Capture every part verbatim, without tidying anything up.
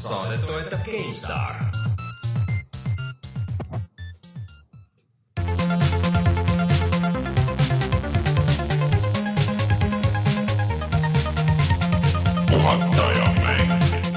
Saadet toetab GameStar. Puhataja mäng.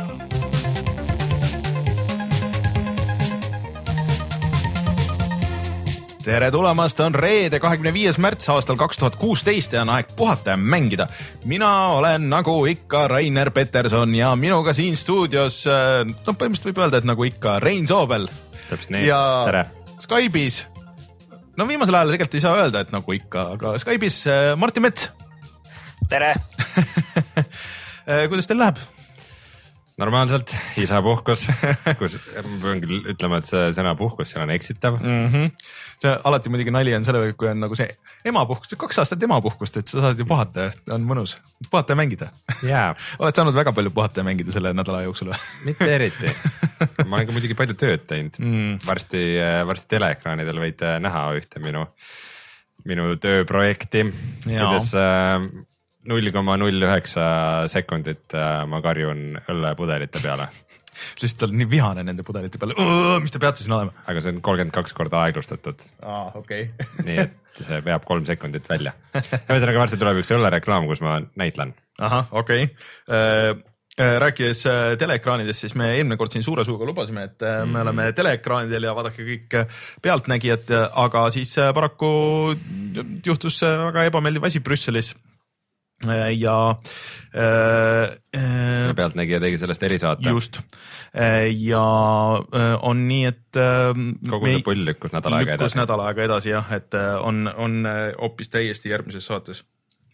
Tere tulemast, on reede kahekümne viies märts aastal kaks tuhat kuusteist ja on aeg puhata ja mängida. Mina olen nagu ikka Rainer Peterson ja minuga siin stuudios, no põhimõtteliselt võib öelda, et nagu ikka Rein Soobel. Täpselt nii, ja tere. Skype'is, no viimasel ajal tegelikult ei saa öelda, et nagu ikka, aga Skype'is Martin Mets. Tere. Kuidas teil läheb? Normaalselt, isa puhkus, kus ma pean küll ütlema, et see sõna puhkus seal on eksitav. Mm-hmm. See alati muidugi nali on selle, kui on nagu see ema puhkus, kaks aastat ema puhkust, et sa saad ju puhata, on mõnus. Puhata ja mängida. Yeah. Oled saanud väga palju puhata ja mängida selle nädala jooksul? Mitte eriti. Ma olen ka muidugi palju tööd teinud. Mm. Varsti, varsti teleekraanidel võid näha ühte minu, minu tööprojekti, kuidas null koma null üheksa sekundit ma karjun õllepudelite peale. Lihtsalt oled nii vihane nende pudelite peale. Mis te peate siin olema? Aga see on kolmkümmend kaks korda aeglustatud. Aa, okei. Okay. Nii et see peab kolm sekundit välja. Ühesõnaga varsti tuleb üks õllereklaam, kus ma näitlen. Aha, okei. Okay. Rääkides teleekraanidest, siis me eelmine kord siin suure suuga lubasime, et me mm. oleme teleekraanidel ja vaadake kõik pealtnägijad, aga siis paraku juhtus väga ebameeldiv asi Brüsselis. Ja, äh, ja pealtnägija tegi sellest erisaate. Just. Ja on nii, et kogu see pull lükkus nädal aega edasi. Lükkus nädal aega edasi, jah, et on, on hoopis täiesti järgmises saates.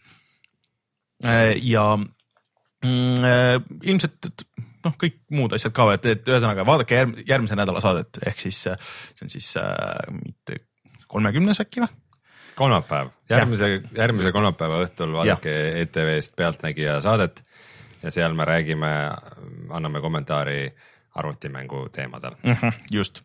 Ja mm, ilmselt noh, kõik muud asjad ka, et, et ühesõnaga vaadake järgmise nädala saadet, ehk siis see on siis äh, mitte kolmekümnes äkki või? Kolmapäev, järgmise, järgmise kolmapäeva õhtul vaadake E T V-st pealtnägija saadet ja seal me räägime, anname kommentaari arvutimängu teemadel. Mm-hmm, just.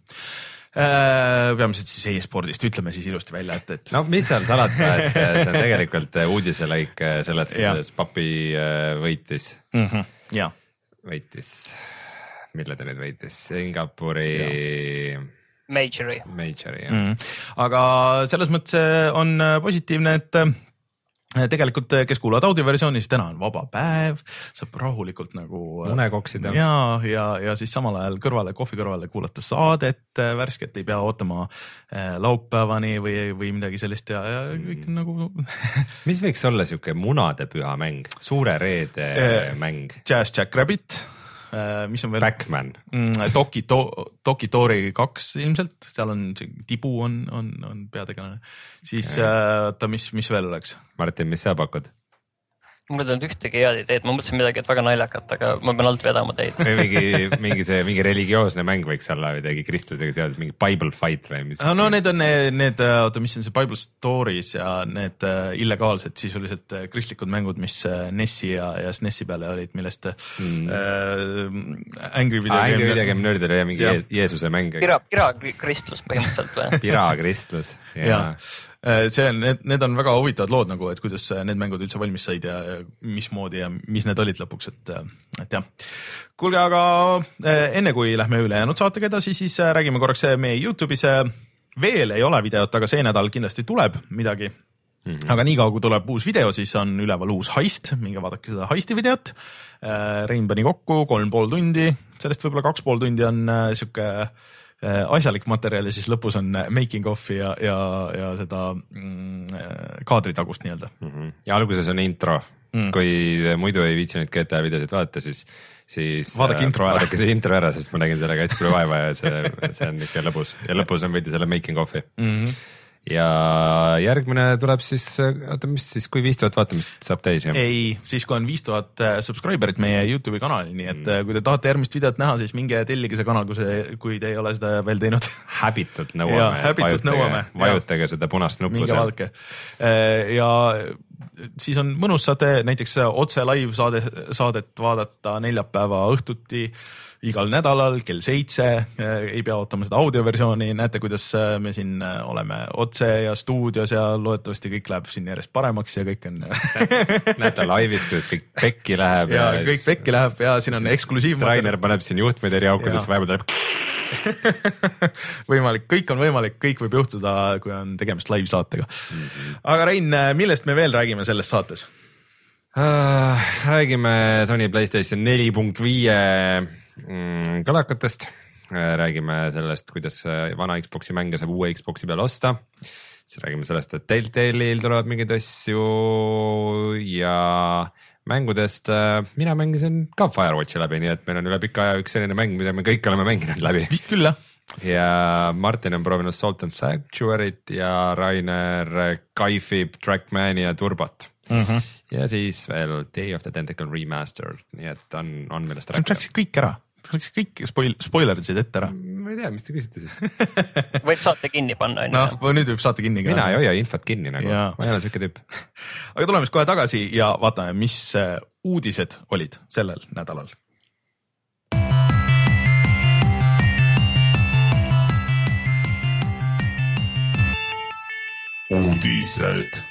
Äh, peamiselt siis e-spordist, ütleme siis ilusti välja, et, et... No mis seal salata, et see on tegelikult uudiselõik sellest, kuidas papi võitis. Mm-hmm, ja. Võitis, mille ta nüüd võitis? Singapuri... Ja. Majori. Majori, jah. Mm. Aga selles mõttes on positiivne, et tegelikult, kes kuulavad audioversioonis, täna on vaba päev, saab rahulikult nagu... Unekoksida. Ja, ja, ja siis samal ajal kõrvale, kohvi kõrvale kuulata saadet värsket, ei pea ootama laupäevani või, või midagi sellist ja, ja kõik on nagu... Mis võiks olla siuke munade püha mäng? Suure reede eh, mäng? Jazz Jack Rabbit. Mis on veel? Backman. Toki, to, Toki Tori kaks ilmselt, seal on tibu on, on, on peategelane. Siis okay. ta, mis, mis veel oleks? Martin, mis sa pakud? Mul ei olnud ühtegi head ideed, ma mõtlesin midagi, et väga naljakat, aga ma pean alt vedama teid. Või mingi, mingi see, mingi religioosne mäng võiks olla midagi kristlasega seoses, mingi Bible Fight või mis? No need on need, need, oota, mis on see Bible Stories ja need illegaalsed sisuliselt kristlikud mängud, mis Nessi ja, ja S N E S-i peale olid, millest mm. äh, Angry Video ah, Game. Angry Video Game nördil ja mingi ja. Jeesuse mäng. Pira, pira kristlus põhimõtteliselt või? Pira kristlus, jah. Ja. See on, need, need on väga huvitavad lood nagu, et kuidas need mängud üldse valmis said ja mismoodi ja mis need olid lõpuks, et, et jah. Kuulge, aga enne kui lähme üle jäänud saatega edasi, siis räägime korraks meie YouTube'is. Veel ei ole videot, aga see nädal kindlasti tuleb midagi. Mm-hmm. Aga nii kaua, kui tuleb uus video, siis on üleval uus heist. Minge vaadake seda heisti videot. Rein pani kokku kolm pool tundi. Sellest võib-olla kaks pool tundi on siuke... asjalik materjal ja siis lõpus on making of ja, ja, ja seda mm, kaadritagust nii-öelda. Mm-hmm. Ja alguses on intro. Mm. Kui muidu ei viitsinud G T A videosid vaadata, siis, siis vaadake intro ära. Vaadake see intro ära, sest ma nägin sellega hästi palju vaeva ja see, see on ikka lõbus. Ja lõpus on võidi selle making of'i. Mm-hmm. Ja järgmine tuleb siis, oota, mis siis, kui viis tuhat vaatamist saab täis? Jah? Ei, siis kui on viis tuhat subscriberit meie YouTube'i kanalil, nii et mm. kui te tahate järgmist videot näha, siis minge tellige see kanal, kui, see, kui te ei ole seda veel teinud. Häbitult nõuame. Ja, häbitult nõuame. Vajutage seda punast nuppu. Minge vaadake. Ja siis on mõnus, saate näiteks otse live saade, saadet vaadata neljapäeva õhtuti igal nädalal kell seitse, ei pea ootama seda audioversiooni, näete, kuidas me siin oleme otse ja stuudios ja loodetavasti kõik läheb siin järjest paremaks ja kõik on näete laivis, kuidas kõik pekki läheb. Ja, ja kõik pekki läheb ja siin on eksklusiivmaterjal. Rainer paneb siin juhtmeid eri aukudest, vahepeal tuleb võimalik, kõik on võimalik, kõik võib juhtuda, kui on tegemist live saatega. Mm-hmm. Aga Rein, millest me veel räägime selles saates? Uh, räägime Sony PlayStation neli punkt viie mm, kõlakatest, uh, räägime sellest, kuidas vana Xboxi mänge saab uue Xboxi peal osta, siis räägime sellest, et Telltale'il tulevad mingeid asju ja mängudest uh, mina mängisin ka Firewatchi läbi, nii et meil on üle pika aja üks selline mäng, mida me kõik oleme mänginud läbi. Vist küll, jah. Ja Martin on proovinud Salt and Sanctuary't ja Rainer kaifib Trackmania Turbot. Mm-hmm. Ja siis veel Day of the Tentacle Remastered, nii et on, on millest rääkida. Sa rääksid kõik ära, sa rääksid kõik spoil, spoilerisid ette ära. Ma ei tea, mis te küsite siis? Võib saate kinni panna. No, nüüd võib saate kinni. Mina ei hoia infot kinni nagu, ja. Ma ei ole siuke tüüp. Aga tuleme siis kohe tagasi ja vaatame, mis uudised olid sellel nädalal. Uudised.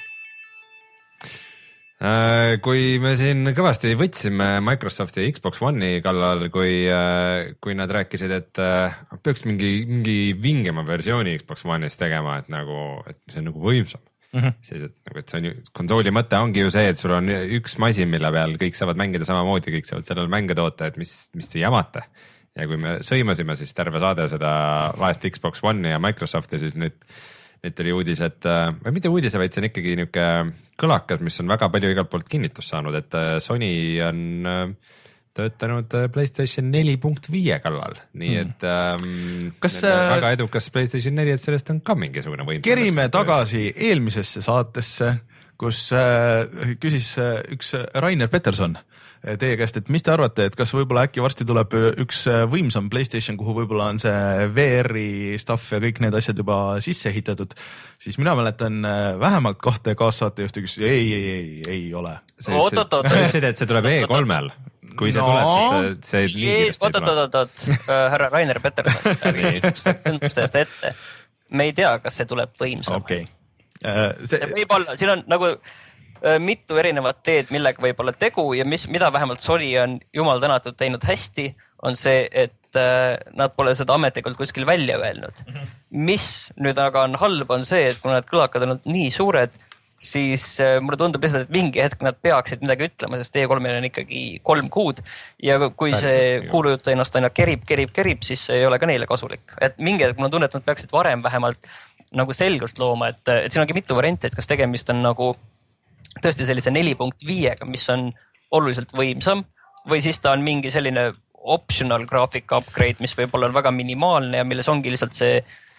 Kui me siin kõvasti võtsime Microsofti ja Xbox One'i kallal, kui, kui nad rääkisid, et peaks mingi, mingi vingema versiooni Xbox One'is tegema, et nagu, et see on nagu võimsam. Mm-hmm. Siis, et, nagu, et see on ju, konsooli mõte ongi ju see, et sul on üks masin, mille peal kõik saavad mängida samamoodi, kõik saavad sellel mänge toota, et mis, mis te jamate. Ja kui me sõimasime siis terve saade seda vaest Xbox One'i ja Microsofti, siis nüüd Nüüd oli uudis, et, või mitte uudise, vaid see on ikkagi niuke kõlakas, mis on väga palju igalt poolt kinnitust saanud, et Sony on töötanud PlayStation neli punkt viie kallal, nii et hmm. kas, väga edukas PlayStation neli, et sellest on ka mingisugune võimsam. Kerime tagasi eelmisesse saatesse, kus küsis üks Rainer Peterson teie käest, et mis te arvate, et kas võib-olla äkki varsti tuleb üks võimsam PlayStation, kuhu võib-olla on see V R-i stuff ja kõik need asjad juba sisse ehitatud, siis mina mäletan vähemalt kahte kaassaatejuhti, kes ei, ei, ei, ei ole. Sa ütlesid, et see tuleb E kolmel. Kui see no, tuleb, siis see nii kiiresti ei tule. Oot, oot, oot, härra Rainer Peterson, tõest ette. Me ei tea, kas see tuleb võimsam. Okay. Uh, see... Võib-olla, siin on nagu mitu erinevat teed, millega võib olla tegu ja mis, mida vähemalt Sony on jumal tänatud teinud hästi, on see, et äh, nad pole seda ametlikult kuskil välja öelnud. Mm-hmm. Mis nüüd aga on halb, on see, et kui nad kõlakad on nii suured, siis äh, mulle tundub lihtsalt, et mingi hetk nad peaksid midagi ütlema, sest E kolm on ikkagi kolm kuud ja kui see kuulujutt ennast aina kerib, kerib, kerib, siis see ei ole ka neile kasulik. Et mingi hetk mul on tunne, et nad peaksid varem vähemalt nagu selgust looma, et, et siin ongi mitu varianti, et kas tegemist on nagu tõesti sellise neli punkt viiega, mis on oluliselt võimsam või siis ta on mingi selline optional graafika upgrade, mis võib-olla on väga minimaalne ja milles ongi lihtsalt see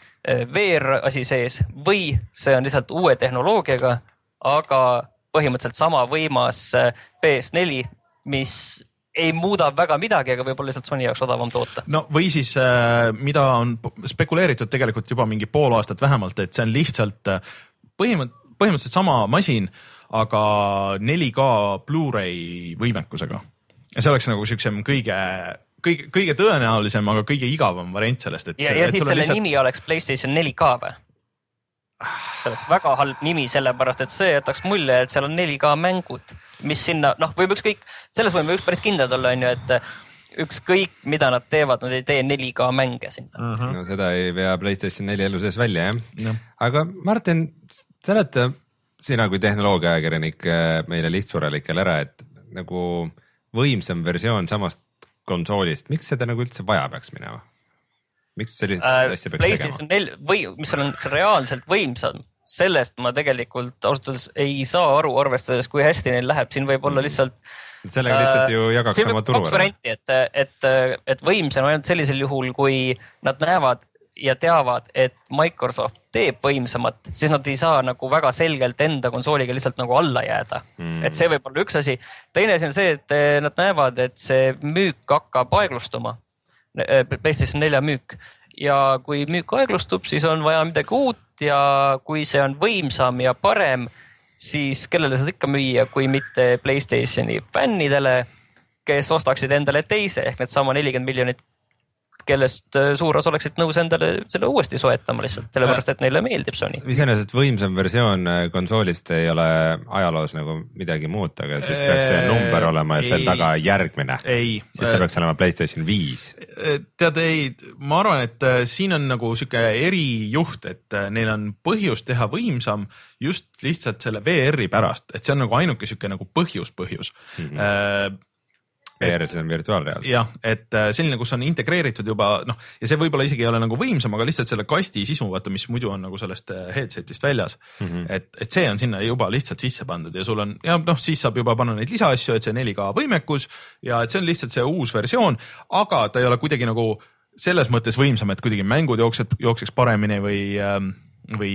V R asi sees või see on lihtsalt uue tehnoloogiaga, aga põhimõtteliselt sama võimas P S neli, mis ei muuda väga midagi, aga võib-olla lihtsalt Sony jaoks odavam toota. No või siis, mida on spekuleeritud tegelikult juba mingi pool aastat vähemalt, et see on lihtsalt põhimõtt, põhimõtteliselt sama masin, aga neli K Blu-ray võimekusega. Ja see oleks nagu siuksem kõige, kõige, kõige tõenäolisem, aga kõige igavam variant sellest. Et, ja ja et siis selle lihtsalt... nimi oleks PlayStation neli K või? See oleks väga halb nimi, sellepärast et see jätaks mulje, et seal on neli K mängud, mis sinna, noh, võime ükskõik, selles võime üks päris kindlad olla, on ju, et ükskõik, mida nad teevad, nad ei tee neli K mänge sinna. Uh-huh. No seda ei vea PlayStation neli elu sees välja, jah. No. Aga Martin, sa oled sina kui tehnoloogiaajakirjanik meile lihtsurelikele ära, et nagu võimsam versioon samast konsoolist, miks seda nagu üldse vaja peaks minema? Miks sellist äh, asja peaks PlayStation tegema? Või, mis on reaalselt võimsam, sellest ma tegelikult ausalt ei saa aru, arvestades, kui hästi neil läheb, siin võib olla lihtsalt sellega lihtsalt ju jagaks oma turu. Kaks varianti, et, et, et võimsam ainult sellisel juhul, kui nad näevad ja teavad, et Microsoft teeb võimsamat, siis nad ei saa nagu väga selgelt enda konsooliga lihtsalt nagu alla jääda. Mm. Et see võib olla üks asi. Teine asi on see, et nad näevad, et see müük hakkab aeglustuma. PlayStation neli müük. Ja kui müük aeglustub, siis on vaja midagi uut ja kui see on võimsam ja parem, siis kellele seda ikka müüa, kui mitte PlayStationi fännidele, kes ostaksid endale teise ehk need sama nelikümmend miljonit, kellest suur osa oleksid nõus endale selle uuesti soetama lihtsalt, sellepärast et neile meeldib Sony. Iseenesest võimsam versioon konsoolist ei ole ajaloos nagu midagi muud, aga siis peaks see number olema ja seal taga järgmine. Siis ta peaks olema PlayStation viis. Tead, ei, ma arvan, et siin on nagu siuke erijuht, et neil on põhjus teha võimsam just lihtsalt selle V R-i pärast, et see on nagu ainuke siuke nagu põhjus põhjus. Mm-hmm. V R, see on virtuaalreaalsus. Jah, et selline, kus on integreeritud juba, noh, ja see võib-olla isegi ei ole nagu võimsam, aga lihtsalt selle kasti sisu, vaata, mis muidu on nagu sellest headsetist väljas. Mm-hmm. Et, et see on sinna juba lihtsalt sisse pandud ja sul on, ja noh, siis saab juba panna neid lisaasju, et see neli K võimekus ja et see on lihtsalt see uus versioon, aga ta ei ole kuidagi nagu selles mõttes võimsam, et kuidagi mängud jooksed, jookseks paremini või, või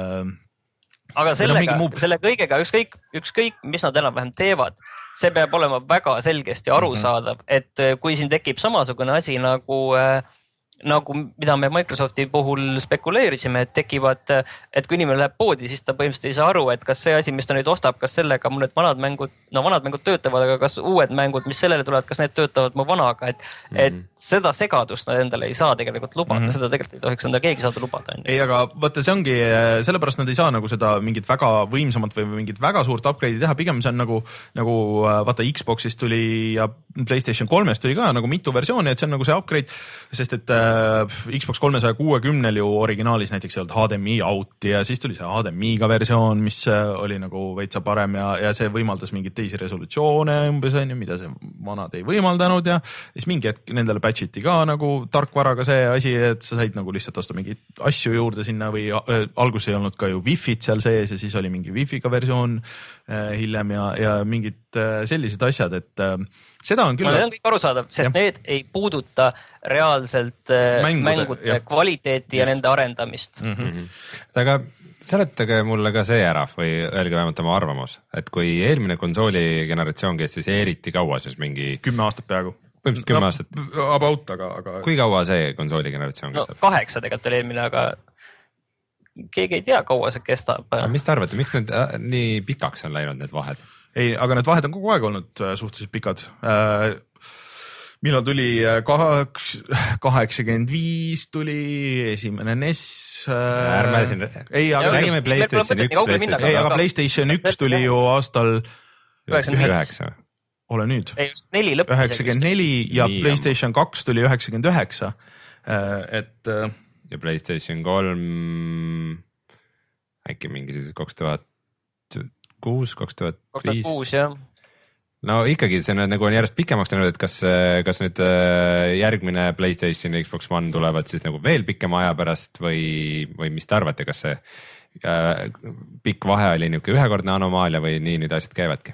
aga sellega, selle kõigega ükskõik, ükskõik, mis nad enam-vähem teevad, see peab olema väga selgesti arusaadav, et kui siin tekib samasugune asi nagu, nagu mida me Microsofti puhul spekuleerisime, et tekivad, et kui inimene läheb poodi, siis ta põhimõtteliselt ei saa aru, et kas see asi, mis ta nüüd ostab, kas sellega mu need vanad mängud, no vanad mängud töötavad, aga kas uued mängud, mis sellele tulevad, kas need töötavad mu vanaga, et, mm-hmm. et seda segadust nad endale ei saa tegelikult lubada, mm-hmm. seda tegelikult ei tohiks endale keegi saada lubada. Ei, aga vaata, see ongi, sellepärast nad ei saa nagu seda mingit väga võimsamat või mingit väga suurt upgrade'i teha, pigem see on nagu, nagu vaata Xbox'ist tuli ja PlayStation kolmest tuli ka nagu mitu versiooni, et see on nagu see upgrade, sest et Xbox kolmesaja kuuekümnel ju originaalis näiteks ei olnud H D M I out ja siis tuli see H D M I-ga versioon, mis oli nagu veitsa parem ja, ja see võimaldas mingeid teisi resolutsioone umbes on ju, mida see vanad ei võimaldanud ja siis mingi hetk nendele patchiti ka nagu tarkvaraga see asi, et sa said nagu lihtsalt osta mingeid asju juurde sinna või äh, alguses ei olnud ka ju Wi-Fi't seal sees ja siis oli mingi Wi-Fi'ga versioon äh, hiljem ja, ja mingid äh, sellised asjad, et äh, seda on küll. Need on kõik arusaadav, sest ja. Need ei puuduta reaalselt mängude, mängude ja. Kvaliteeti ja Just. Nende arendamist. Mm-hmm. aga seletage mulle ka see ära või öelge vähemalt oma arvamus, et kui eelmine konsooli generatsioon kestis eriti kaua, siis mingi kümme aastat peaaegu. Põhimõtteliselt kümme no, aastat. About, aga, aga... Kui kaua see konsooli generatsioon kestab? No, kaheksa tegelikult oli eelmine, aga keegi ei tea, kaua see kestab. Mis te arvate, miks need äh, nii pikaks on läinud need vahed? Ei, aga need vahed on kogu aeg olnud suhteliselt pikad. Millal tuli kaheksakümmend viis tuli esimene N E S. Ärme siin. Ei, aga, räägime PlayStation üks. Ei, aga PlayStation üks tuli ju aastal üheksakümmend üheksa. Ole nüüd. Ei, just neli lõpus. üheksakümmend neli ja nii, PlayStation kaks tuli üheksakümmend üheksa. Et... Ja PlayStation kolm äkki mingi siis kaks tuhat kuus, kaks tuhat viis. kaks tuhat kuus, jah. No ikkagi see on, nagu on järjest pikemaks teinud, et kas, kas nüüd järgmine PlayStation ja Xbox One tulevad siis nagu veel pikema aja pärast või, või mis te arvate, kas see äh, pikk vahe oli niuke ühekordne anomaalia või nii nüüd asjad käivadki?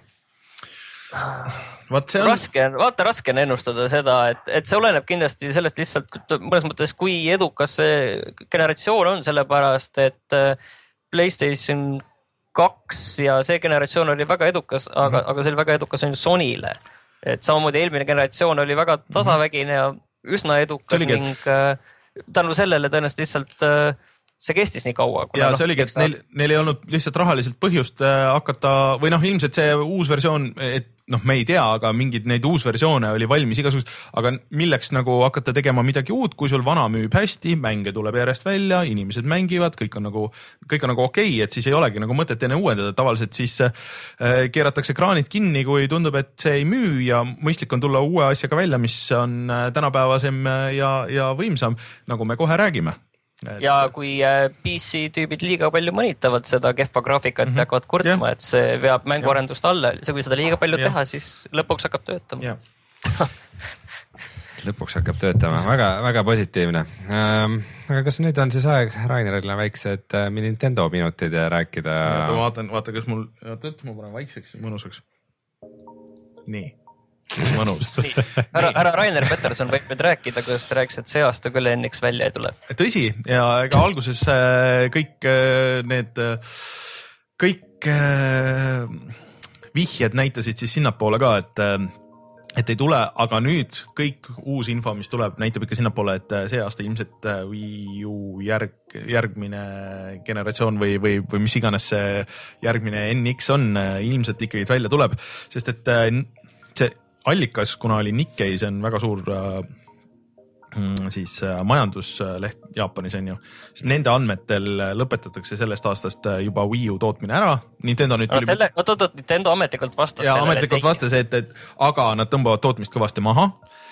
Vaat see on... Raske on, vaata raske on ennustada seda, et, et see oleneb kindlasti sellest lihtsalt mõnes mõttes, kui edukas see generatsioon on, sellepärast et PlayStation kaks ja see generatsioon oli väga edukas, aga, mm-hmm. aga see oli väga edukas on Sonyle. Et samamoodi eelmine generatsioon oli väga tasavägine ja üsna edukas oligi, ning et... tänu sellele tõenäoliselt lihtsalt see kestis nii kaua. Ja see oligi, et neil, neil ei olnud lihtsalt rahaliselt põhjust hakata või noh, ilmselt see uus versioon, et noh, me ei tea, aga mingid neid uusversioone oli valmis igasugust, aga milleks nagu hakata tegema midagi uut, kui sul vana müüb hästi, mänge tuleb järjest välja, inimesed mängivad, kõik on nagu, kõik on nagu okei, et siis ei olegi nagu mõtet enne uuendada, tavaliselt siis äh, keeratakse kraanid kinni, kui tundub, et see ei müü ja mõistlik on tulla uue asjaga välja, mis on tänapäevasem ja, ja võimsam, nagu me kohe räägime. Et... Ja kui P C tüübid liiga palju mõnitavad seda kehva graafikat mm -hmm. ja hakkavad kurtma, et see veab mänguarendust alla, kui seda liiga palju ja. Teha, siis lõpuks hakkab töötama. lõpuks hakkab töötama, väga, väga positiivne. Ähm, aga kas nüüd on siis aeg Rainerile väiksed äh, Nintendo minutid ja rääkida? Ja, vaatan, vaata, kas mul, oota, ma panen vaikseks, mõnusaks. Nii. Mõnus. Härra, härra Rainer Peterson võib nüüd rääkida, kuidas ta rääkis, et see aasta küll N X välja ei tule. Tõsi, ja ega alguses kõik need, kõik vihjed näitasid siis sinnapoole ka, et et ei tule, aga nüüd kõik uus info, mis tuleb, näitab ikka sinnapoole, et see aasta ilmselt Wii U järg, järgmine generatsioon või, või, või mis iganes see järgmine N X on, ilmselt ikkagi välja tuleb, sest et see allikas, kuna oli Nikkei, see on väga suur siis majandusleht Jaapanis on ju, siis nende andmetel lõpetatakse sellest aastast juba Wii U tootmine ära. Nintendo nüüd no, tuli... selle, oot, oot, Nintendo ametlikult vastas. Ja ametlikult vastas, et, et aga nad tõmbavad tootmist kõvasti maha.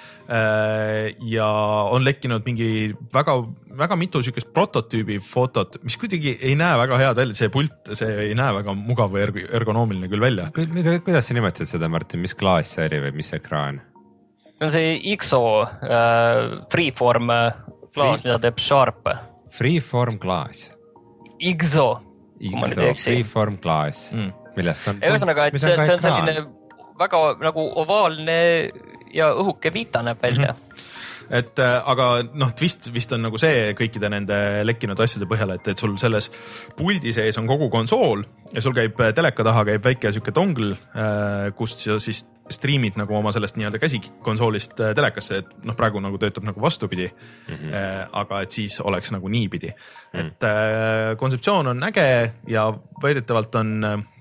Ja on lekkinud mingi väga, väga mitu sükest prototüübi fotot, mis kuidagi ei näe väga head välja, see pult, see ei näe väga mugav või ergonoomiline küll välja. Kuidas sa nimetasid seda, Martin, mis klaas see oli või mis ekraan? See on see X O äh, Freeform klaas, mida teeb Sharp. Freeform klaas? X O. X O, Freeform klaas. Mm. Millest on? Ühesõnaga, et see, see on selline väga nagu ovaalne ja õhuke Vita näeb välja. Mm-hmm. Et aga noh, twist vist on nagu see kõikide nende lekkinud asjade põhjal, et, et sul selles puldi sees on kogu konsool ja sul käib teleka taha käib väike süke tongl, kust siis streamid nagu oma sellest nii-öelda käsikonsoolist telekasse, et noh, praegu nagu töötab nagu vastupidi, mm-hmm. aga et siis oleks nagu niipidi. Mm-hmm. Et kontseptsioon on äge ja väidetavalt on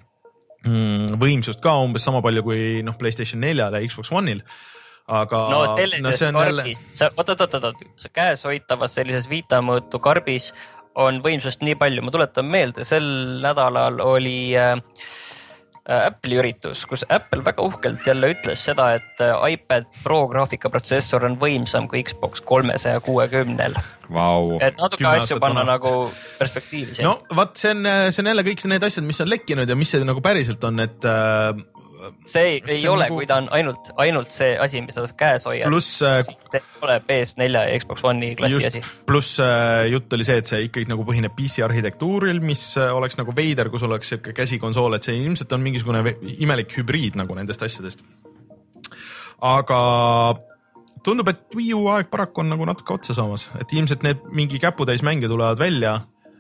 mm, võimsust ka umbes sama palju kui noh, PlayStation neljal ja Xbox One'il. Aga no sellises no, karbis, oot, oot, oot, oot, käes hoitavas sellises Vita mõõtu karbis on võimsust nii palju. Ma tuletan meelde, sel nädalal oli äh, Apple'i üritus, kus Apple väga uhkelt jälle ütles seda, et iPad Pro graafikaprotsessor on võimsam kui Xbox kolmesaja kuuekümnel. Wow. Et natuke asju panna tana. Nagu perspektiivi. No vaat, see on, see on jälle kõik need asjad, mis on lekkinud ja mis see nagu päriselt on, et äh, see ei, ei see ole nagu..., kui ta on ainult, ainult see asi, mis ta käes hoiab. Plus, see ei ole P S neli ja Xbox One'i klassi just, asi. Pluss äh, jutt oli see, et see ikkagi nagu põhineb P C arhitektuuril, mis äh, oleks nagu veider, kus oleks siuke käsikonsool, et see ilmselt on mingisugune imelik hübriid nagu nendest asjadest. Aga tundub, et Wii U aeg paraku on nagu natuke otsa saamas, et ilmselt need mingi käputäis mänge tulevad välja.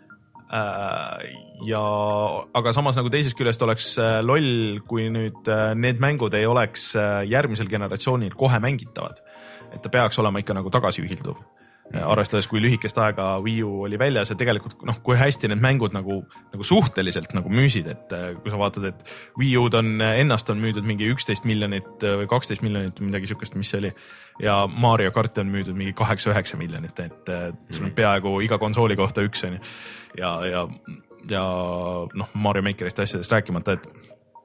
Ja aga samas nagu teisest küljest oleks loll, kui nüüd need mängud ei oleks järgmisel generatsioonil kohe mängitavad, et ta peaks olema ikka nagu tagasiühilduv. Arvestades, kui lühikest aega Wii U oli väljas ja tegelikult noh, kui hästi need mängud nagu, nagu suhteliselt nagu müüsid, et kui sa vaatad, et Wii U'd on ennast on müüdud mingi üksteist miljonit või kaksteist miljonit midagi sükest, mis oli ja Mario Kart on müüdud mingi kaheksa üheksa miljonit, et, et sul on peaaegu iga konsooli kohta üks on ja, ja, ja noh, Mario Makerist asjadest rääkimata, et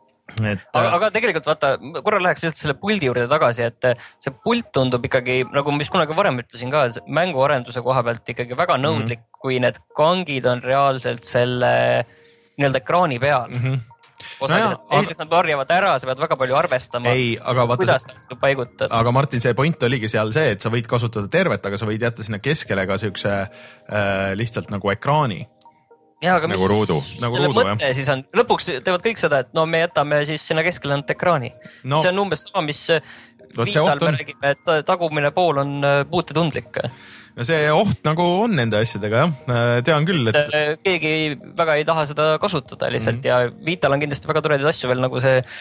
Et, aga, aga tegelikult vaata, korra läheks lihtsalt selle puldi juurde tagasi, et see pult tundub ikkagi, nagu mis kunagi varem ütlesin ka, mänguarenduse koha pealt ikkagi väga nõudlik, mm-hmm. kui need kangid on reaalselt selle nii-öelda ekraani peal. Mm-hmm. Osad, no esiteks nad varjavad ära, sa pead väga palju arvestama, ei, aga vaata, kuidas sa paigutad. Aga Martin, see point oligi seal see, et sa võid kasutada tervet, aga sa võid jätta sinna keskele ka siukse äh, lihtsalt nagu ekraani. Ja, aga nagu mis ruudu. Nagu selle ruudu, mõte jah. Siis on, lõpuks teevad kõik seda, et no me jätame siis sinna keskele ainult ekraani. No, see on umbes sama, mis Vital me räägime, et tagumine pool on puutetundlik. No see oht nagu on nende asjadega, jah. Tean küll, et... Keegi väga ei taha seda kasutada lihtsalt mm-hmm. ja Vital on kindlasti väga toredid asju veel nagu see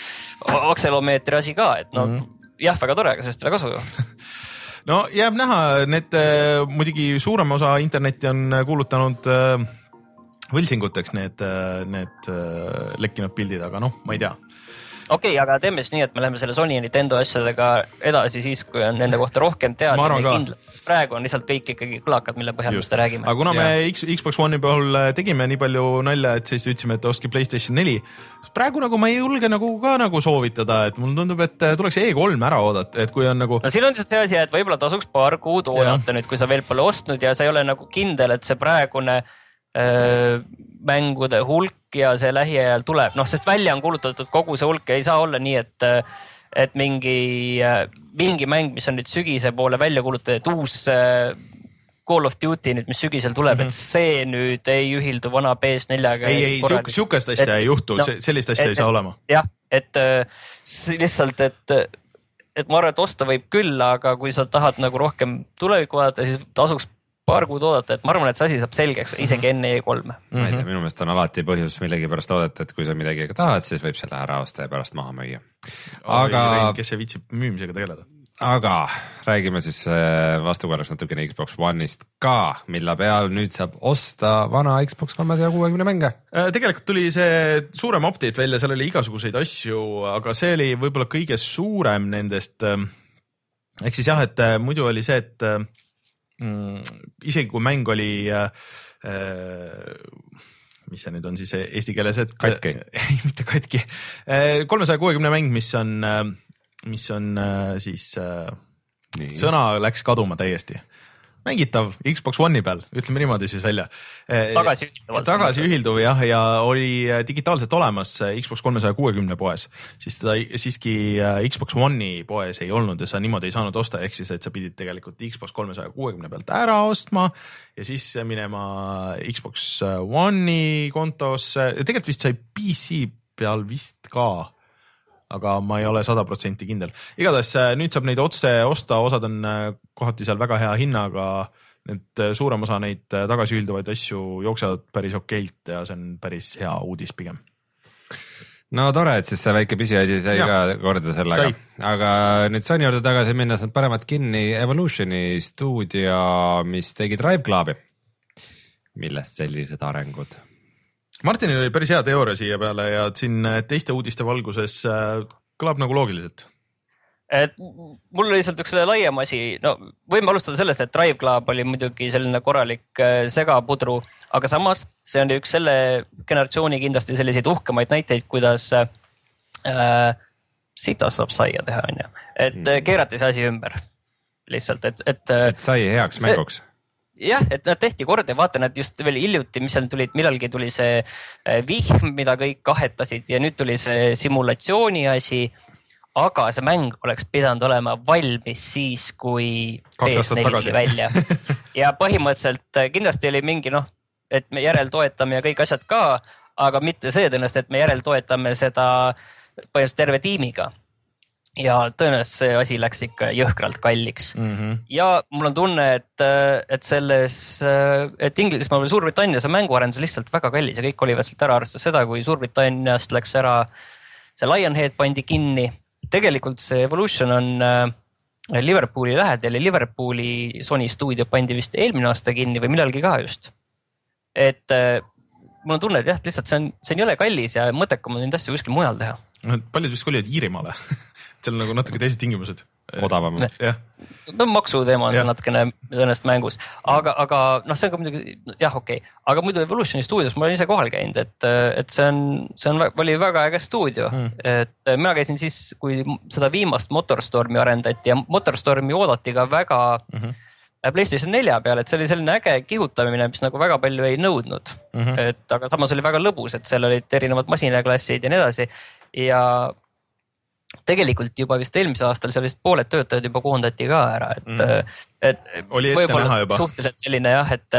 akselomeetri asi ka, et no mm-hmm. jah, väga tore, aga sellest ei ole kasu ju. No jääb näha, need muidugi suurem osa internetti on kuulutanud võlsinguteks need, need lekkinud pildid, aga noh, ma ei tea. Okei, okay, aga teeme siis nii, et me läheme selle Sony ja Nintendo asjadega edasi siis, kui on nende kohta rohkem teada. Praegu on lihtsalt kõik ikkagi kõlakad, mille põhjal me seda räägime. Aga kuna ja. me Xbox One'i puhul tegime nii palju nalja, et siis ütlesime, et ostke PlayStation neli. Praegu nagu ma ei julge nagu ka nagu soovitada, et mul tundub, et tuleks E kolm ära oodata, et kui on nagu... No siin on lihtsalt see asi, et võib-olla tasuks paar kuud oodata nüüd, kui sa veel pole ostnud ja sa ei ole nagu kindel, et see praegune mängude hulk ja see lähiajal tuleb, noh, sest välja on kuulutatud kogu see hulk ja ei saa olla nii, et, et mingi, mingi mäng, mis on nüüd sügise poole välja kuulutatud, et uus Call of Duty nüüd, mis sügisel tuleb, mm-hmm. et see nüüd ei ühildu vana P S neljega. Ei, ei, sihukest asja et, ei juhtu, no, sellist asja et, ei saa olema. Jah, et lihtsalt, et, et ma arvan, et osta võib küll, aga kui sa tahad nagu rohkem tulevikku vaadata, siis tasuks paar kuud oodata, et ma arvan, et see asi saab selgeks isegi enne E kolme. Ma ei tea, minu meelest on alati põhjus millegi pärast oodata, et kui sa midagi tahad, siis võib selle ära osta ja pärast maha müüa. Aga kes ei viitsib müümisega tegeleda? Aga räägime siis vastukorraks natukene Xbox One'ist ka, mille peal nüüd saab osta vana Xbox kolmesaja kuuekümne mänge. Tegelikult tuli see suurem update välja, seal oli igasuguseid asju, aga see oli võib-olla kõige suurem nendest. Ehk siis jah, et muidu oli see, et mm, isegi kui mäng oli äh, mis see nüüd on siis eesti keeles, et katki. Ei, mitte katki. kolmesaja kuuekümne mäng, mis on mis on siis Nii. sõna läks kaduma täiesti. Mängitav Xbox One'i peal, ütleme niimoodi siis välja. Tagasi ühilduvalt. Tagasi ühilduv jah, ja oli digitaalselt olemas Xbox kolmesaja kuuekümne poes, siis teda siiski Xbox One'i poes ei olnud ja sa niimoodi ei saanud osta, ehk siis, et sa pidid tegelikult Xbox kolmesaja kuuekümne pealt ära ostma ja siis minema Xbox One'i kontosse. Tegelikult vist sai P C peal vist ka, aga ma ei ole sada protsenti kindel. Igatahes nüüd saab neid otse osta, osad on kohati seal väga hea hinnaga, need suurem osa neid tagasiühilduvaid asju jooksevad päris okeilt ja see on päris hea uudis pigem. No tore, et siis see väike pisiasi sai ja. ka korda sellega. Sai. Aga nüüd Sony juurde tagasi minnes nad panevad kinni Evolutioni stuudio, mis tegi Drive Clubi. Millest sellised arengud? Martinil oli päris hea teooria siia peale ja siin teiste uudiste valguses kõlab nagu loogiliselt. Et mul oli lihtsalt üks laiem asi, no võime alustada sellest, et Drive Club oli muidugi selline korralik segapudru, aga samas see on üks selle generatsiooni kindlasti selliseid uhkemaid näiteid, kuidas äh, sitas saab saia teha, on ju. Et mm. keerati see asi ümber lihtsalt, et... Et, et sai heaks see, mänguks. Jah, et nad tehti kord ja vaata, nad just veel hiljuti, mis seal tulid, millalgi tuli see vihm, mida kõik kahetasid ja nüüd tuli see simulatsiooni asi, aga see mäng oleks pidanud olema valmis siis, kui P S neli tuli välja. Ja põhimõtteliselt kindlasti oli mingi, noh, et me järel toetame ja kõik asjad ka, aga mitte see tõenäoliselt, et me järel toetame seda põhimõtteliselt terve tiimiga. Ja tõenäoliselt see asi läks ikka jõhkralt kalliks. Mm -hmm. Ja mul on tunne, et, et selles, et Inglismaal või Suurbritannias on mänguarendus lihtsalt väga kallis ja kõik olivad sealt ära arvestas seda, kui Suurbritanniast läks ära see Lionhead pandi kinni. Tegelikult see Evolution on Liverpooli lähedal ja Liverpooli Sony stuudio pandi vist eelmine aasta kinni või millalgi ka just. Et mul on tunne, et jah, lihtsalt see on, see on jõle kallis ja mõttekam on neid asju kuskil mujal teha. Paljud vist kolivad Iirimaale. Seal on nagu natuke teised tingimused. Odavamad. Maksu teema on ja. natukene tõenäoliselt mängus. Aga, aga noh, see on ka muidugi, jah, okei. Okay. Aga muidu Evolutioni stuudios ma olen ise kohal käinud, et, et see, on, see on, oli väga äge stuudio. Hmm. Et mina käisin siis, kui seda viimast Motorstormi arendati ja Motorstormi oodati ka väga hmm. PlayStation nelja peal, et see oli selline äge kihutamine, mis nagu väga palju ei nõudnud. Hmm. Et, aga samas oli väga lõbus, et seal olid erinevad masinaklassid ja nii edasi. Ja tegelikult juba vist eelmise aastal seal vist pooled töötajad juba koondati ka ära, et, mm. et võib-olla suhteliselt selline jah, et,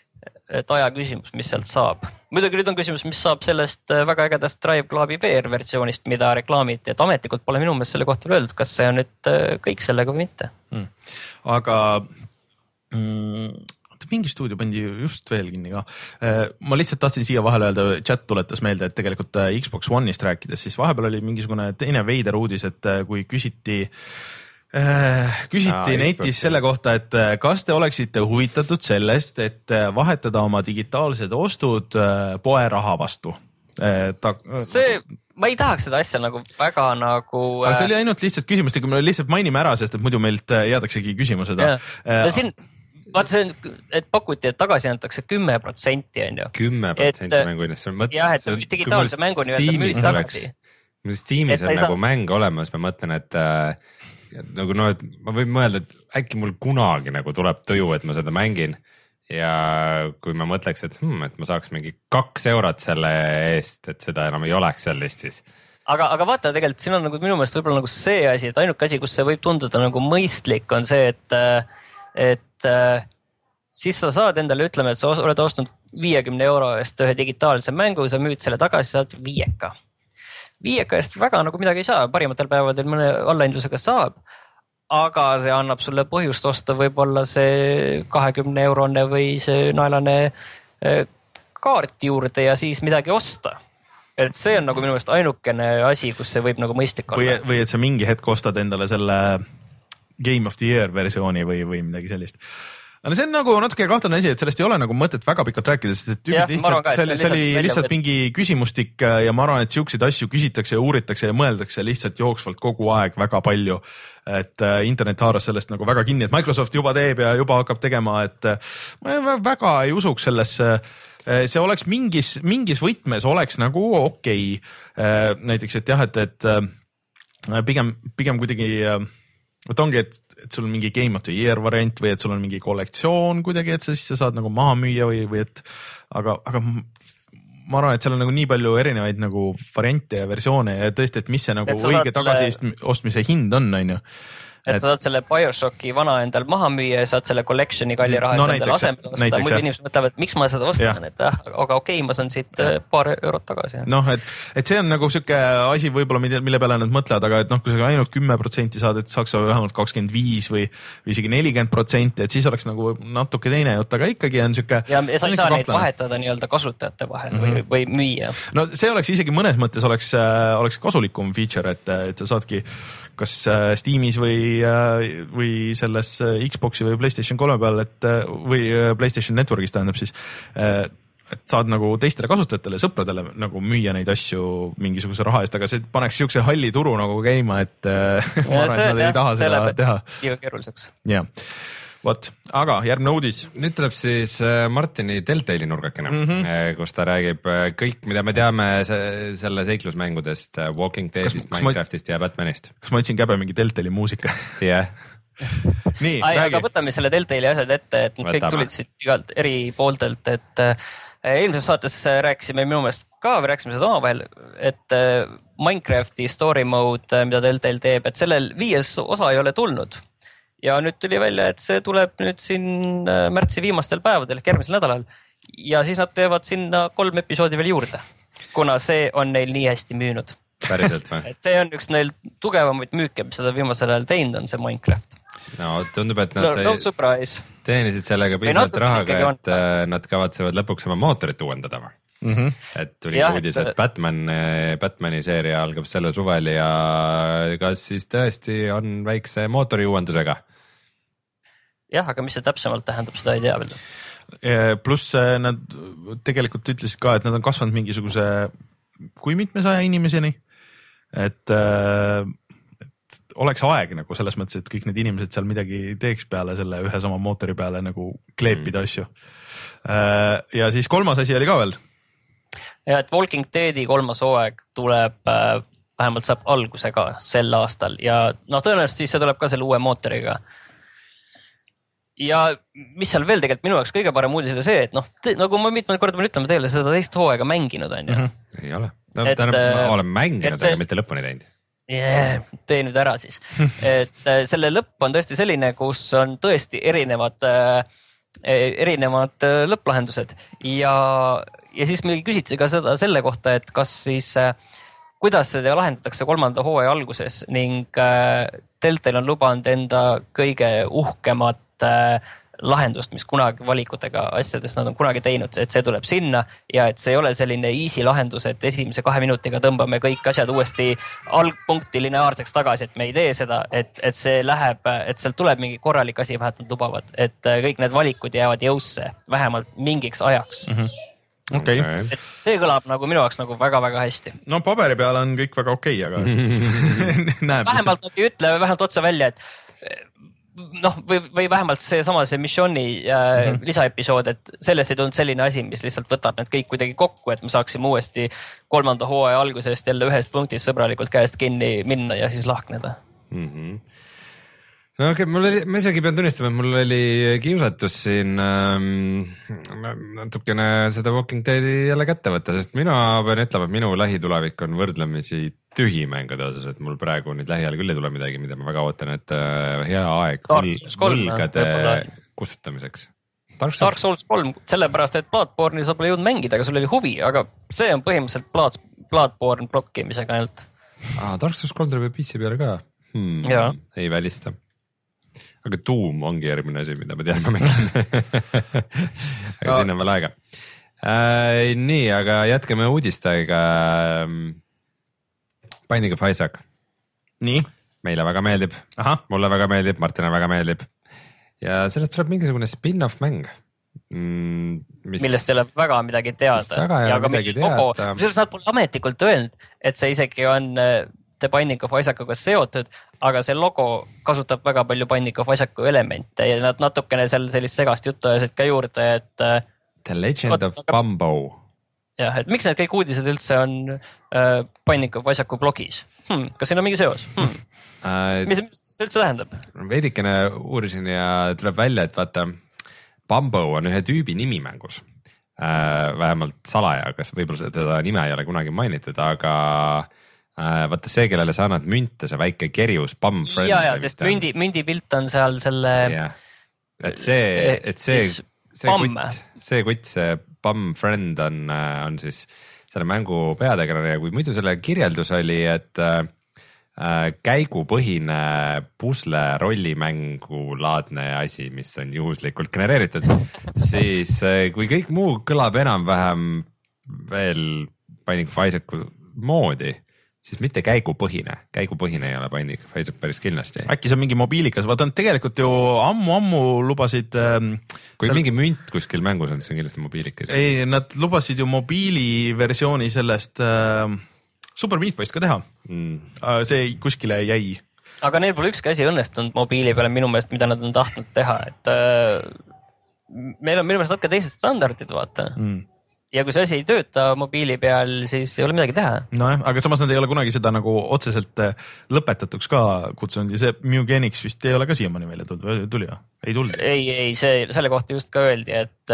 et aja küsimus, mis sealt saab. Muidugi nüüd on küsimus, mis saab sellest väga ägedast Drive Clubi V R versioonist, mida reklaamiti, et ametlikult pole minu meelest selle kohta öeldud, kas see on nüüd kõik sellega või mitte. Mm. Aga mm, mingi stuudio pandi just veel kinni ka. Ma lihtsalt tahtsin siia vahele öelda, chat tuletas meelde, et tegelikult Xbox One'ist rääkides, siis vahepeal oli mingisugune teine veider uudis, et kui küsiti, äh, küsiti Aa, netis selle kohta, et kas te oleksite huvitatud sellest, et vahetada oma digitaalsed ostud poe raha vastu. Ta, see, ma ei tahaks seda asja nagu väga nagu... Aga see oli ainult lihtsalt küsimust, kui me lihtsalt mainime ära, sest et muidu meilt jäädaksegi küsimused. Ja siin... Vaata see on, et pakuti, et tagasi antakse kümme protsenti on ju. kümme protsenti mänguinest. Jah, et digitaalse mängu nii-öelda müüd tagasi. Steamis on nagu saa... mäng olemas, ma mõtlen, et äh, nagu no, et ma võin mõelda, et äkki mul kunagi nagu tuleb tõju, et ma seda mängin. Ja kui ma mõtleks, et, hmm, et ma saaks mingi kaks eurot selle eest, et seda enam ei oleks seal listis. Aga, aga vaata, tegelikult siin on nagu minu meelest võib-olla nagu see asi, et ainuke asi, kus see võib tunduda nagu mõistlik, on see, et et äh, siis sa saad endale ütlema, et sa oled ostnud viiekümne euro eest ühe digitaalse mängu, sa müüd selle tagasi, saad viieka. Viieka eest väga nagu midagi ei saa, parimatel päevadel mõne allahindlusega saab, aga see annab sulle põhjust osta võib-olla see kahekümne eurone või see naelane kaart juurde ja siis midagi osta. Et see on nagu minu meelest ainukene asi, kus see võib nagu mõistlik olla. Või, või et sa mingi hetk ostad endale selle Game of the Year versiooni või, või midagi sellist. Aga see on nagu natuke kahtlane asi, et sellest ei ole nagu mõtet väga pikalt rääkida, sest et tüübid lihtsalt, see, see oli lihtsalt mingi küsimustik ja ma arvan, et siukseid asju küsitakse ja uuritakse ja mõeldakse lihtsalt jooksvalt kogu aeg väga palju. Et internet haaras sellest nagu väga kinni, et Microsoft juba teeb ja juba hakkab tegema, et ma väga ei usuks sellesse. See oleks mingis, mingis võtmes oleks nagu okei. Näiteks, et jah, et, et pigem, pigem kuidagi et ongi, et, et sul on mingi Game of the Year variant või et sul on mingi kollektsioon kuidagi, et sa siis sa saad nagu maha müüa või, või et aga, aga ma arvan, et seal on nagu nii palju erinevaid nagu variante ja versioone ja tõesti, et mis see nagu õige tagasi selle... ostmise hind on, on ju. Et, et sa saad selle BioShocki vana endal maha müüa ja saad selle collectioni kalli raha no, endal asemel osta. Muidu inimesed mõtlevad, et miks ma seda ostan, et ah, aga okei, ma saan siit ja. paar eurot tagasi. Noh, et, et see on nagu siuke asi võib-olla, mille peale nad mõtlevad, aga et noh, kui sa ainult kümme protsenti saad, et saaks vähemalt kakskümmend viis või, või isegi nelikümmend protsenti, et siis oleks nagu natuke teine jutt, aga ikkagi on siuke. Ja sa ei saa neid vahetada nii-öelda kasutajate vahel mm -hmm. või, või müüa. No see oleks isegi mõnes mõttes oleks, oleks kasulikum feature, et, et sa saadki kas Steamis või, või selles Xboxi või PlayStation kolme peal, et või PlayStation Networkis tähendab siis, et saad nagu teistele kasutajatele, sõpradele nagu müüa neid asju mingisuguse raha eest, aga see paneks siukse halli turu nagu käima, et ma arvan, et nad ei taha seda teha. Liiga keeruliseks. Jah. Vot, aga järgmine uudis. Nüüd tuleb siis Martini Telltale'i nurgakene, mm -hmm. kus ta räägib kõik, mida me teame selle seiklusmängudest, Walking Deadist, Minecraftist ma... ja Batmanist. Kas ma ütlesin käbe mingi Telltale'i muusika? Jah. Nii, Ai, aga võtame selle Telltale'i asjad ette, et võtame. Kõik tulid siit igalt eri pooltelt, et äh, eelmises saates rääkisime minu meelest ka või rääkisime seda omavahel, et äh, Minecrafti story mode, mida Telltale teeb, et sellel viies osa ei ole tulnud. Ja nüüd tuli välja, et see tuleb nüüd siin märtsi viimastel päevadel, järgmisel nädalal. Ja siis nad teevad sinna kolm episoodi veel juurde, kuna see on neil nii hästi müünud. Päriselt või? Et see on üks neil tugevamaid müüke, mis seda viimasel ajal teinud on, see Minecraft. No tundub, et nad no, no surprise. teenisid sellega piisavalt rahaga, et on. Nad kavatsevad lõpuks oma mootorit uuendada või? Mm -hmm. Et tuli ja, uudis, et Batman, Batmani seeria algab selle suvel ja kas siis tõesti on väikse mootori uuendusega? Jah, aga mis see täpsemalt tähendab, seda ei tea veel. Pluss nad tegelikult ütlesid ka, et nad on kasvanud mingisuguse kui mitmesaja inimeseni, et, et oleks aeg nagu selles mõttes, et kõik need inimesed seal midagi teeks peale selle ühe sama mootori peale nagu kleepida mm. asju. Ja siis kolmas asi oli ka veel. Ja et Walking Deadi kolmas hooaeg tuleb, äh, vähemalt saab alguse ka sel aastal ja noh, tõenäoliselt siis see tuleb ka selle uue mootoriga. Ja mis seal veel tegelikult minu jaoks kõige parem uudis oli see, et noh, nagu ma mitmed korda pean ütlema teile, seda teist hooaega mänginud on ju. Mm -hmm. Ei ole. No, et, tähendab, ma olen mänginud, see... aga mitte lõpuni teinud. Yeah, tee nüüd ära siis. Et selle lõpp on tõesti selline, kus on tõesti erinevad, erinevad lõpplahendused ja Ja siis me küsiti ka seda selle kohta, et kas siis, kuidas seda lahendatakse kolmanda hooaja alguses ning Telltale on lubanud enda kõige uhkemat lahendust, mis kunagi valikutega asjadest nad on kunagi teinud, et see tuleb sinna ja et see ei ole selline easy lahendus, et esimese kahe minutiga tõmbame kõik asjad uuesti algpunkti lineaarseks tagasi, et me ei tee seda, et, et see läheb, et sealt tuleb mingi korralik asi, vähemalt nad lubavad, et kõik need valikud jäävad jõusse vähemalt mingiks ajaks. Mm-hmm. Okay. Et see kõlab nagu minu jaoks nagu väga-väga hästi. No paberi peal on kõik väga okei, aga näeb. Vähemalt nad ei ütle vähemalt otsa välja, et noh, või, või vähemalt see sama see Missioni äh, mm -hmm. lisaepisood, et sellest ei tulnud selline asi, mis lihtsalt võtab need kõik kuidagi kokku, et me saaksime uuesti kolmanda hooaja algusest jälle ühest punktist sõbralikult käest kinni minna ja siis lahkneda. Mm -hmm. No okei okay,, mul oli, ma isegi pean tunnistama, et mul oli kiusatus siin ähm, natukene seda Walking Deadi jälle kätte võtta, sest mina pean ütlema, et minu lähitulevik on võrdlemisi tühi mängude osas, et mul praegu nüüd lähiajal küll ei tule midagi, mida ma väga ootan, et äh, hea aeg võlgade kustutamiseks. Dark Souls, Dark Souls kolm, sellepärast, et Bloodborne'i sa pole jõudnud mängida, aga sul oli huvi, aga see on põhimõtteliselt Blood, Bloodborne blokkimisega ainult. Ah, Dark Souls kolm tuleb ju P C peale ka. Hmm, ei välista. aga Doom ongi järgmine asi, mida ma tean, ma mängin. aga no. Sinna on veel aega äh,. nii, aga jätkame uudistega. Binding of Isaac. nii? Meile väga meeldib, mulle väga meeldib, Martinile väga meeldib ja sellest tuleb mingisugune spin-off mäng mm,. Mis... millest ei ole väga midagi teada. Väga ei ole midagi teada. Selles nad pole ametlikult öelnud, et see isegi on The Binding of Isaacuga seotud, aga see logo kasutab väga palju Binding of Isaacu elemente ja nad natukene seal sellist segast juttu ajasid ka juurde, et The Legend Oot, of aga... Bumbo. jah, et miks need kõik uudised üldse on uh, Binding of Isaacu blogis? Hmm, kas siin on mingi seos? Hmm. Uh, mis, mis see üldse tähendab? Veidikene uurisin ja tuleb välja, et vaata, Bumbo on ühe tüübi nimi mängus. Uh, vähemalt salaja, kas võib-olla teda nime ei ole kunagi mainitud, aga uh, vaata see, kellele sa annad münte, see väike kerjus, Bum Friend. Ja, ja, sest mündi, mündi pilt on seal selle... Yeah. Et see, et see, see kutt, see kutt, see Bum Friend on, on siis selle mängu peategelane ja kui muidu selle kirjeldus oli, et äh, käigupõhine pusle rollimängu laadne asi, mis on juhuslikult genereeritud, siis äh, kui kõik muu kõlab enam-vähem veel Binding of Isaacu moodi, siis mitte käigupõhine, käigupõhine ei ole Binding of Isaac päris kindlasti. Äkki see on mingi mobiilikas, vaata tegelikult ju ammu-ammu lubasid ähm, kui seal... mingi münt kuskil mängus on, see on kindlasti mobiilikas. Ei, nad lubasid ju mobiiliversiooni sellest äh, Super Meat Boy'st ka teha mm. äh, see kuskile jäi. Aga neil pole ükski asi õnnestunud mobiili peale minu meelest, mida nad on tahtnud teha, et äh, meil on minu meelest natuke teised standardid, vaata mm. ja kui see asi ei tööta mobiili peal, siis ei ole midagi teha. Nojah, aga samas nad ei ole kunagi seda nagu otseselt lõpetatuks ka kutsunud ja see Mugenix vist ei ole ka siiamaani meile tulnud, tuli või? Ei tulnud? Ei, ei, see, selle kohta just ka öeldi, et,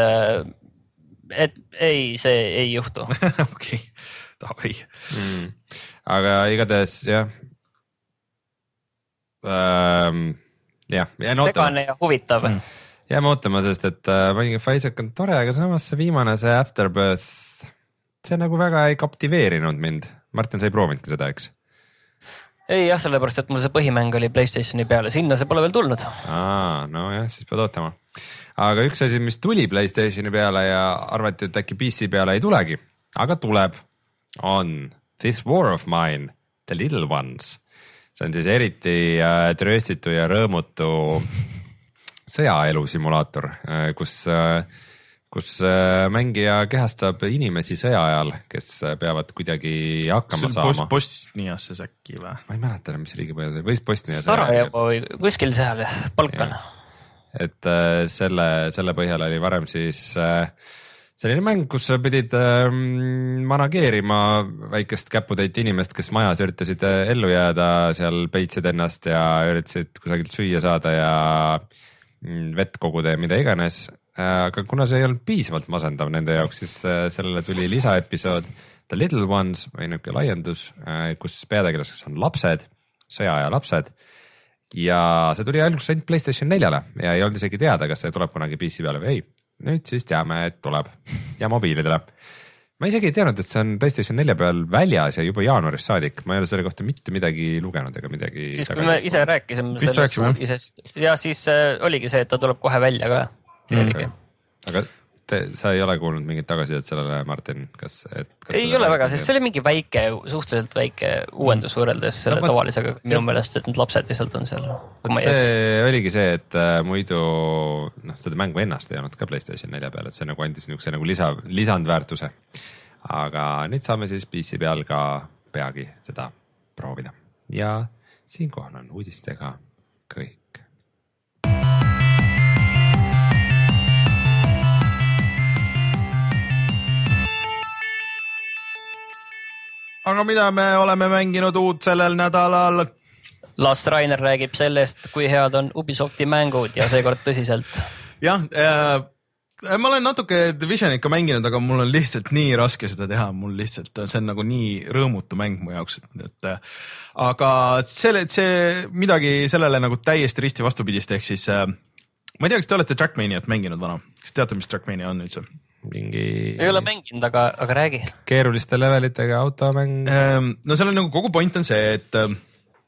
et ei, see ei juhtu. Okei, davai. Mm. Aga igatahes, jah. Ähm, jah. Segane ja huvitav. Mm. Jääme ootama, sest et Binding of Isaac on tore, aga samas see viimane, see Afterbirth, see nagu väga ei kaptiveerinud mind. Martin, sa ei proovinudki seda, eks? Ei jah, sellepärast, et mul see põhimäng oli PlayStationi peale, sinna see pole veel tulnud. Aa, no jah, siis pead ootama. Aga üks asi, mis tuli PlayStationi peale ja arvati, et äkki P C peale ei tulegi, aga tuleb, on This War of Mine, The Little Ones. See on siis eriti trööstitu ja rõõmutu sõjaelu simulaator, kus, kus mängija kehastab inimesi sõja ajal, kes peavad kuidagi hakkama see saama. Bosnias see äkki või? Ma ei mäleta, mis riigipõhjad, võis Bosnias. Sarajevo või kuskil seal, Balkan. Et selle, selle põhjal oli varem siis selline mäng, kus sa pidid manageerima väikest käputäit inimest, kes majas üritasid ellu jääda, seal peitsid ennast ja üritasid kusagilt süüa saada ja vett koguda ja mida iganes, aga kuna see ei olnud piisavalt masendav nende jaoks, siis sellele tuli lisaepisood The Little Ones või niisugune laiendus, kus peategelaseks on lapsed, sõjaaja lapsed ja see tuli alguses ainult PlayStation neljale ja ei olnud isegi teada, kas see tuleb kunagi P C peale või ei. Nüüd siis teame, et tuleb ja mobiilidele. Ma isegi ei teadnud, et see on PlayStation nelja peal väljas ja juba jaanuarist saadik. Ma ei ole selle kohta mitte midagi lugenud ega midagi. Siis kui me ise rääkisime sellest uudisest ja siis äh, oligi see, et ta tuleb kohe välja ka. Mm. Aga te, sa ei ole kuulnud mingit tagasisidet sellele, Martin? Kas, et, kas ei ole väga, sest see oli mingi väike, suhteliselt väike uuendus võrreldes selle no, tavalisega minu meelest, et need lapsed lihtsalt on seal. See oligi see, et äh, muidu noh, seda mängu ennast ei olnud ka PlayStation nelja peal, et see nagu andis niisuguse nagu lisa, lisandväärtuse. Aga nüüd saame siis P C peal ka peagi seda proovida. Ja siinkohal on uudistega kõik. Aga mida me oleme mänginud uut sellel nädalal? Last Rainer räägib sellest, kui head on Ubisofti mängud ja seekord tõsiselt. Jah, äh, ma olen natuke Divisionit ka mänginud, aga mul on lihtsalt nii raske seda teha. Mul lihtsalt, see on nagu nii rõõmutu mäng mu jaoks. Et, aga selle, see midagi sellele nagu täiesti risti vastupidist, ehk siis äh, ma ei tea, kas te olete Trackmaniat mänginud vana? Kas teate, mis Trackmania on üldse? Mingi... ei ole mänginud, aga, aga räägi. Keeruliste levelitega automäng. No seal on nagu kogu point on see, et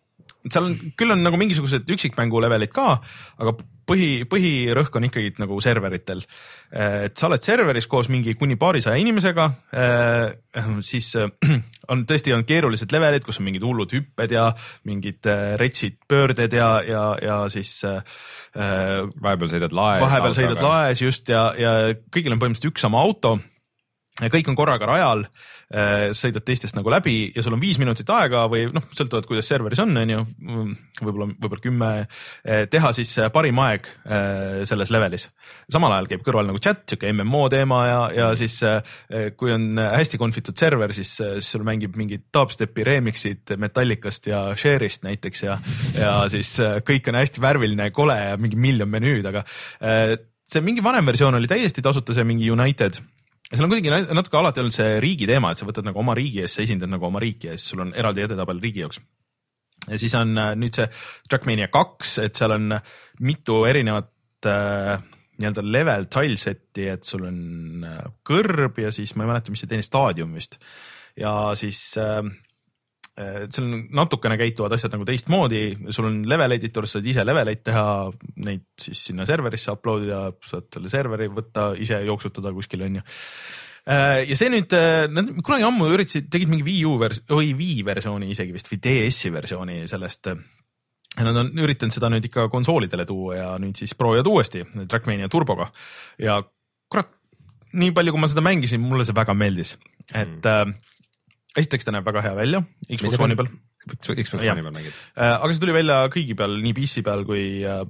seal on, küll on nagu mingisugused üksikmängu levelid ka, aga põhi, põhirõhk on ikkagi nagu serveritel. Et sa oled serveris koos mingi kuni paarisaja inimesega, siis on tõesti on keerulised levelid, kus on mingid hullud hüpped ja mingid retsid pöörded ja, ja, ja siis vahepeal sõidad laes. Vahepeal sõidad aga... laes just ja, ja kõigil on põhimõtteliselt üks sama auto. Kõik on korraga rajal, sõidad teistest nagu läbi ja sul on viis minutit aega või noh, sõltuvad, kuidas serveris on, on ju, võib-olla, võib-olla kümme, teha siis parim aeg selles levelis. Samal ajal käib kõrval nagu chat, siuke M M O teema ja, ja siis kui on hästi konfitud server, siis, siis sul mängib mingid dubstepi remixid Metallicast ja Cherist näiteks ja, ja siis kõik on hästi värviline ja kole ja mingi miljon menüüd, aga see mingi vanem versioon oli täiesti tasuta, see mingi United. Ja seal on kuidagi natuke alati olnud see riigi teema, et sa võtad nagu oma riigi ees, sa esindad nagu oma riiki ja siis sul on eraldi edetabel riigi jaoks. Ja siis on nüüd see Trackmania kaks, et seal on mitu erinevat äh, nii-öelda level tilesetti, et sul on kõrb ja siis ma ei mäleta, mis see teine staadium vist. Ja siis äh, seal on natukene käituvad asjad nagu teistmoodi, sul on level editor, sa saad ise leveleid teha, neid siis sinna serverisse uploadida, saad selle serveri võtta, ise jooksutada kuskil on ju. Ja see nüüd, nad kunagi ammu üritasid, tegid mingi Wii U vers- või Wii versiooni isegi vist või D S-i versiooni sellest. Ja nad on üritanud seda nüüd ikka konsoolidele tuua ja nüüd siis proovivad uuesti Trackmania Turboga. Ja kurat, nii palju kui ma seda mängisin, mulle see väga meeldis, et mm. esiteks ta näeb väga hea välja Xbox One'i peal. Xbox One'i peal mängid. Aga see tuli välja kõigi peal, nii P C peal kui,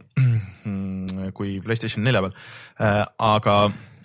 kui PlayStation nelja peal. Aga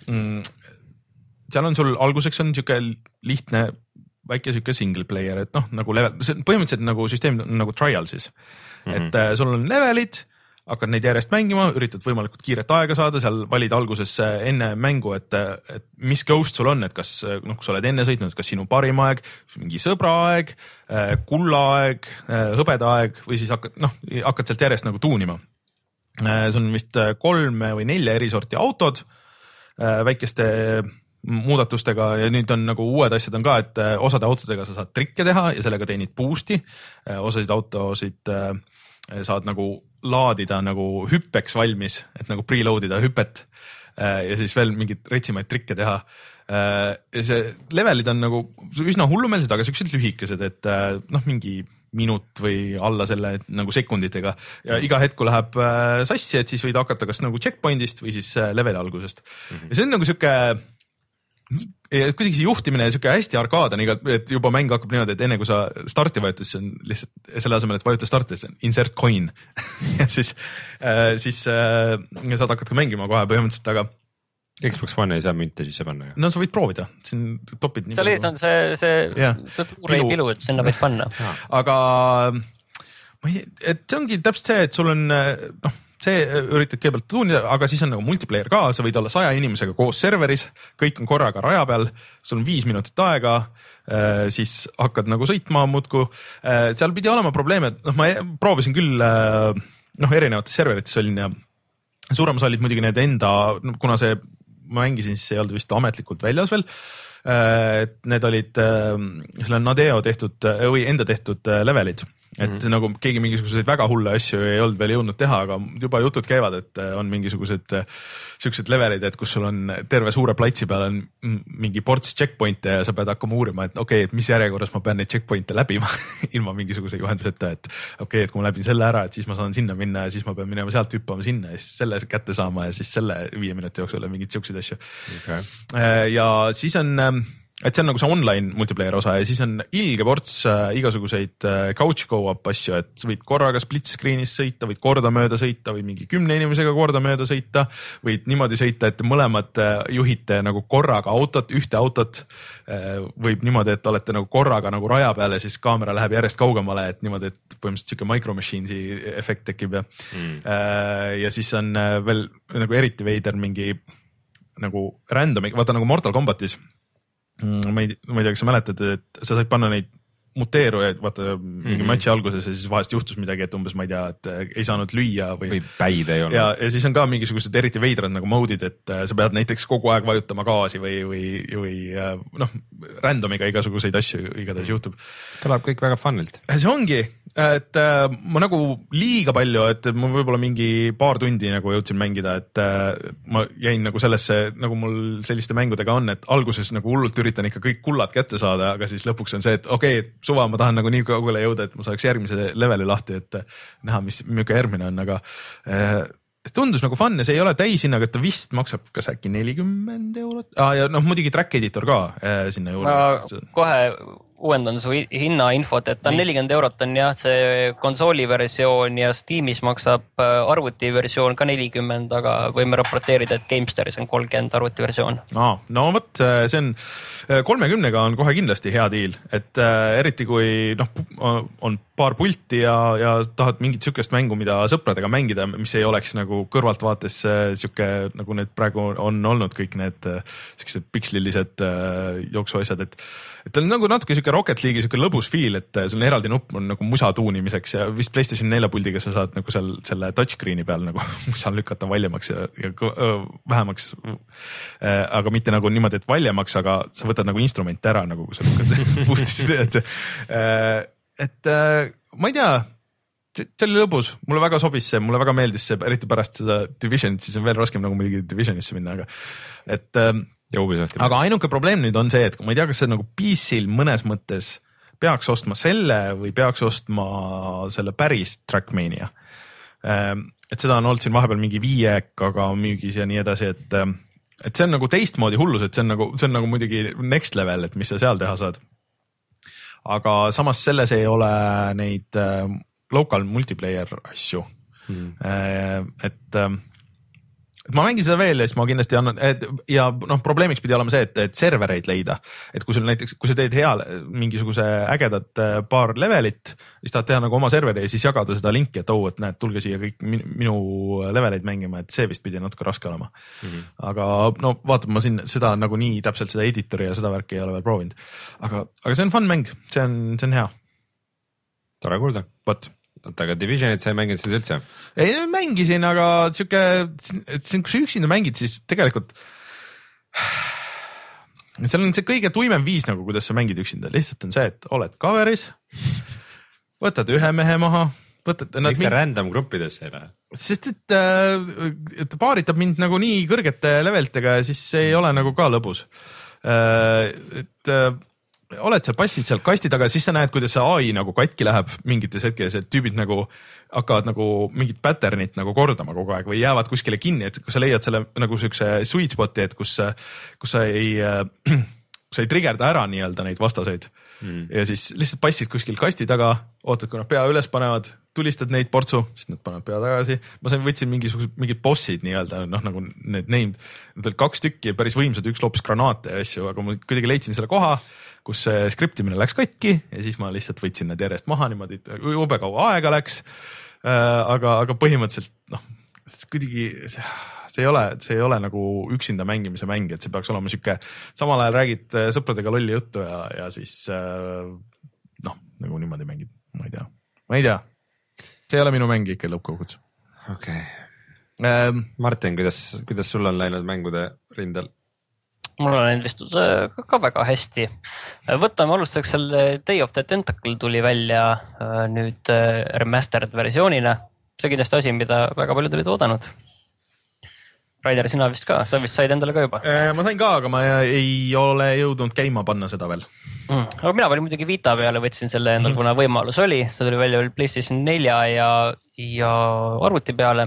seal on sul alguseks on siuke lihtne väike siuke single player, et noh, nagu level, see põhimõtteliselt nagu süsteem nagu trial siis. Mm-hmm. Et sul on levelid, hakkad neid järjest mängima, üritad võimalikult kiiret aega saada, seal valid alguses enne mängu, et, et mis ghost sul on, et kas, noh, kui sa oled enne sõitnud, kas sinu parim aeg, mingi sõbra aeg, kulla aeg, hõbeda aeg või siis hakkad, noh, hakkad sealt järjest nagu tuunima. See on vist kolm või nelja eri sorti autod väikeste muudatustega ja nüüd on nagu uued asjad on ka, et osade autodega sa saad trikke teha ja sellega teenid boost'i, osasid autosid saad nagu laadida nagu hüppeks valmis, et nagu preload ida hüpet ja siis veel mingid retsimaid trikke teha. Ja see levelid on nagu üsna hullumeelsed, aga siuksed lühikesed, et noh, mingi minut või alla selle nagu sekunditega ja iga hetku läheb sassi, et siis võid hakata kas nagu checkpointist või siis leveli algusest. Mm-hmm. Ja see on nagu siuke ja kuidagi see juhtimine on siuke hästi arkaadane, et juba mäng hakkab niimoodi, et enne kui sa starti vajutas, see on lihtsalt selle asemel, et vajuta starti, see on insert coin ja siis, äh, siis äh, saad hakata mängima kohe põhimõtteliselt, aga Xbox One ei saa münte sisse panna. No sa võid proovida, siin topid nii seal ees on see, see, yeah. see Blu-ray pilu, et sinna võid panna. Aga ma ei, et see ongi täpselt see, et sul on noh, see üritad kõigepealt tuunida, aga siis on nagu multiplayer ka, sa võid olla saja inimesega koos serveris, kõik on korraga raja peal, sul on viis minutit aega, siis hakkad nagu sõitma muudku. Seal pidi olema probleeme, et noh, ma proovisin küll noh, erinevates serverites olin ja suurem sa olid muidugi need enda, kuna see ma mängisin, siis ei olnud vist ametlikult väljas veel. Need olid selle Nadeo tehtud või enda tehtud levelid. Et mm-hmm. nagu keegi mingisuguseid väga hulle asju ei olnud veel jõudnud teha, aga juba jutud käivad, et on mingisugused siuksed levelid, et kus sul on terve suure platsi peal on mingi ports checkpointe ja sa pead hakkama uurima, et okei, okay, et mis järjekorras ma pean neid checkpointe läbima ilma mingisuguse juhenduseta, et okei okay,, et kui ma läbin selle ära, et siis ma saan sinna minna ja siis ma pean minema sealt hüppama sinna ja siis selle kätte saama ja siis selle viie minuti jooksul mingid siukseid asju. Okay. Ja siis on et see on nagu see online multiplayer osa ja siis on ilge ports äh, igasuguseid äh, couch go-up asju, et sa võid korraga split screen'is sõita, võid kordamööda sõita või mingi kümne inimesega kordamööda sõita, võid niimoodi sõita, et mõlemad äh, juhite nagu korraga autot, ühte autot, äh, võib niimoodi, et olete nagu korraga nagu raja peal ja siis kaamera läheb järjest kaugemale, et niimoodi, et põhimõtteliselt siuke micro machine'i efekt tekib ja mm. äh, ja siis on äh, veel nagu eriti veider mingi nagu random, vaata nagu Mortal Kombatis ma ei, ma ei tea, kas sa mäletad, et sa said panna neid muteerujaid, vaata mingi mm-hmm. matši alguses ja siis vahest juhtus midagi, et umbes ma ei tea, et ei saanud lüüa või, või päid ei olnud. Ja, ja siis on ka mingisugused eriti veidrad nagu mode'id, et sa pead näiteks kogu aeg vajutama gaasi või, või, või noh, randomiga igasuguseid asju igatahes juhtub. Kõlab kõik väga funnilt. See ongi et äh, ma nagu liiga palju, et ma võib-olla mingi paar tundi nagu jõudsin mängida, et äh, ma jäin nagu sellesse, nagu mul selliste mängudega on, et alguses nagu hullult üritan ikka kõik kullad kätte saada, aga siis lõpuks on see, et okei okay,, suva, ma tahan nagu nii kaugele jõuda, et ma saaks järgmise leveli lahti, et näha, mis milline järgmine on, aga äh, tundus nagu fun ja see ei ole täishinnaga, et ta vist maksab kas äkki nelikümmend eurot ah, ja noh, muidugi track editor ka äh, sinna juurde. Ma kohe uuendan su hinnainfot, et ta on nelikümmend eurot on jah, see konsooli versioon ja Steamis maksab arvuti versioon ka nelikümmend, aga võime raporteerida, et GameStaris on kolmkümmend arvuti versioon. Aa, no võt, see on kolmekümnega on kohe kindlasti hea diil, et äh, eriti kui noh, on paar pulti ja, ja tahad mingit sükest mängu, mida sõpradega mängida, mis ei oleks nagu kõrvaltvaates siuke, nagu need praegu on olnud kõik need siuksed pikslilised äh, jooksuasjad, et et ta on nagu natuke siuke Rocket League'i siuke lõbus feel, et sul on eraldi nupp on nagu musa tuunimiseks ja vist PlayStation nelja puldiga sa saad nagu seal selle touchscreen'i peal nagu musa lükata valjemaks ja, ja vähemaks äh,, aga mitte nagu niimoodi, et valjemaks, aga sa võtad nagu instrumente ära nagu, kui sa lükkad puhtist, et äh, et äh, ma ei tea, see oli lõbus, mulle väga sobis see, mulle väga meeldis see, eriti pärast seda Divisionit, siis on veel raskem nagu muidugi Divisionisse minna, aga et äh, aga ainuke probleem nüüd on see, et ma ei tea, kas see nagu P C-l mõnes mõttes peaks ostma selle või peaks ostma selle päris Trackmania. Et seda on olnud siin vahepeal mingi viiekaga müügis ja nii edasi, et, et see on nagu teistmoodi hullus, et see on nagu, see on nagu muidugi next level, et mis sa seal teha saad. Aga samas selles ei ole neid local multiplayer asju. Hmm. Et et ma mängin seda veel ja siis ma kindlasti annan, et ja noh, probleemiks pidi olema see, et, et servereid leida, et kui sul näiteks, kui sa teed hea mingisuguse ägedat paar levelit, siis tahad teha nagu oma serveri ja siis jagada seda linki, et oh, et näed, tulge siia kõik minu leveleid mängima, et see vist pidi natuke raske olema. Mm-hmm. Aga no vaatame, ma siin seda nagu nii täpselt seda editori ja seda värki ei ole veel proovinud, aga, aga see on fun mäng, see on, see on hea. Tore kuulda. Vot. Aga Divisionit sa ei mänginud siis üldse? Ei, mängisin, aga siuke, kui sa üksinda mängid, siis tegelikult seal on see kõige tuimem viis nagu, kuidas sa mängid üksinda. Lihtsalt on see, et oled coveris, võtad ühe mehe maha, võtad... Miks see random gruppidesse ei lähe? Sest, et, et paaritab mind nagu nii kõrgete leveltega ja siis see ei ole nagu ka lõbus. Et... oled seal, passid seal kasti taga, siis sa näed, kuidas see A I nagu katki läheb mingites hetkedes, et tüübid nagu hakkavad nagu mingit patternit nagu kordama kogu aeg või jäävad kuskile kinni, et kui sa leiad selle nagu siukse sweet spot'i, et kus, kus sa ei, kus sa ei triggerda ära nii-öelda neid vastaseid mm. ja siis lihtsalt passid kuskil kasti taga, ootad, kui nad pea üles panevad, tulistad neid portsu, siis nad panevad pea tagasi. Ma sain, võtsin mingisugused, mingid bossid nii-öelda, noh nagu need named, need olid kaks tükki, päris võimsad, üks lops granaate ja asju, aga ma kuidagi leidsin selle koha, kus skriptimine läks katki ja siis ma lihtsalt võtsin need järjest maha niimoodi, jube kaua aega läks. Aga, aga põhimõtteliselt, noh, kuidagi see, see ei ole, see ei ole nagu üksinda mängimise mäng, et see peaks olema siuke, samal ajal räägid sõpradega lolli juttu ja, ja siis, noh, nagu niimoodi mängid, ma ei tea, ma ei tea. See ei ole minu mäng ikka lõppkoguts. Okei. Okay. Martin, kuidas, kuidas sul on läinud mängude rindel? Mul on endistud ka väga hästi. Võtame alustuseks selle Day of the Tentacle tuli välja nüüd remastered versioonina. See kindlasti asi, mida väga paljud olid oodanud. Raider, sina vist ka, sa vist said endale ka juba? Ma sain ka, aga ma ei ole jõudnud käima panna seda veel. Mm. Aga mina olin muidugi Vita peale, võtsin selle endal, kuna võimalus oli. See tuli välja PlayStation nelja ja, ja arvuti peale.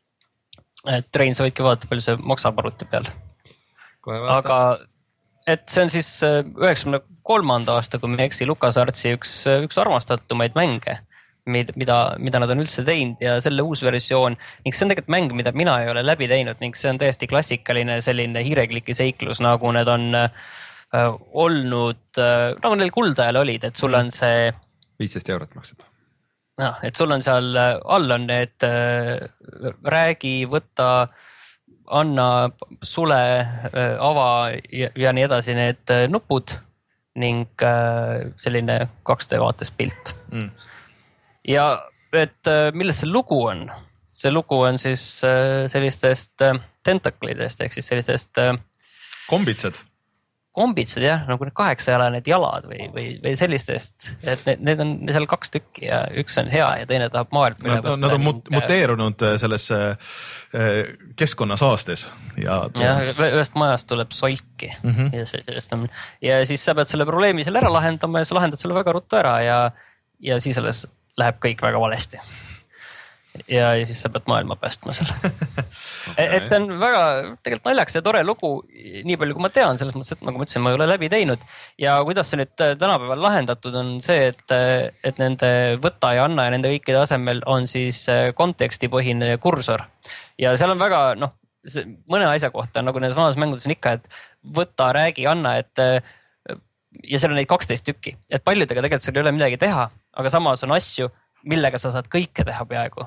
Et Rein, sa võidki vaadata, palju see maksab arvuti peal. Aga et see on siis üheksakümne kolmanda aasta, kui me eksi, LucasArtsi üks, üks armastatumaid mänge, mida, mida nad on üldse teinud ja selle uus versioon. Ning see on tegelikult mäng, mida mina ei ole läbi teinud ning see on täiesti klassikaline selline hiirekliki seiklus, nagu need on äh, olnud, äh, nagu neil kuldajal olid, et sul on see... viisteist eurot maksab. No, et sul on seal all on need äh, räägi, võtta... anna, sule, ava ja, ja nii edasi need nupud ning selline kaks D vaates pilt. Mm. Ja et milles see lugu on? See lugu on siis sellistest tentaklidest ehk siis sellistest... Kombitsed? kombitsad jah, nagu need kaheksajalaned jalad või, või, või sellistest, et need, need on seal kaks tükki ja üks on hea ja teine tahab maailma üle võtta. Nad on ning... muteerunud sellesse keskkonnasaastes. Ja, ja ühest majast tuleb solki mm -hmm. ja, sellest on, ja siis sa pead selle probleemi seal ära lahendama ja sa lahendad selle väga ruttu ära ja, ja siis alles läheb kõik väga valesti. Ja, ja siis sa pead maailma päästma seal. okay. Et see on väga tegelikult naljakas ja tore lugu, nii palju kui ma tean, selles mõttes, et nagu ma ütlesin, ma ei ole läbi teinud. Ja kuidas see nüüd tänapäeval lahendatud on see, et, et nende võta ja anna ja nende kõikide asemel on siis kontekstipõhine kursor. Ja seal on väga, noh, mõne asja kohta, nagu nendes vanas mängudes on ikka, et võta, räägi, anna, et ja seal on neid kaksteist tükki. Et paljudega tegelikult seal ei ole midagi teha, aga samas on asju, millega sa saad kõike teha peaaegu.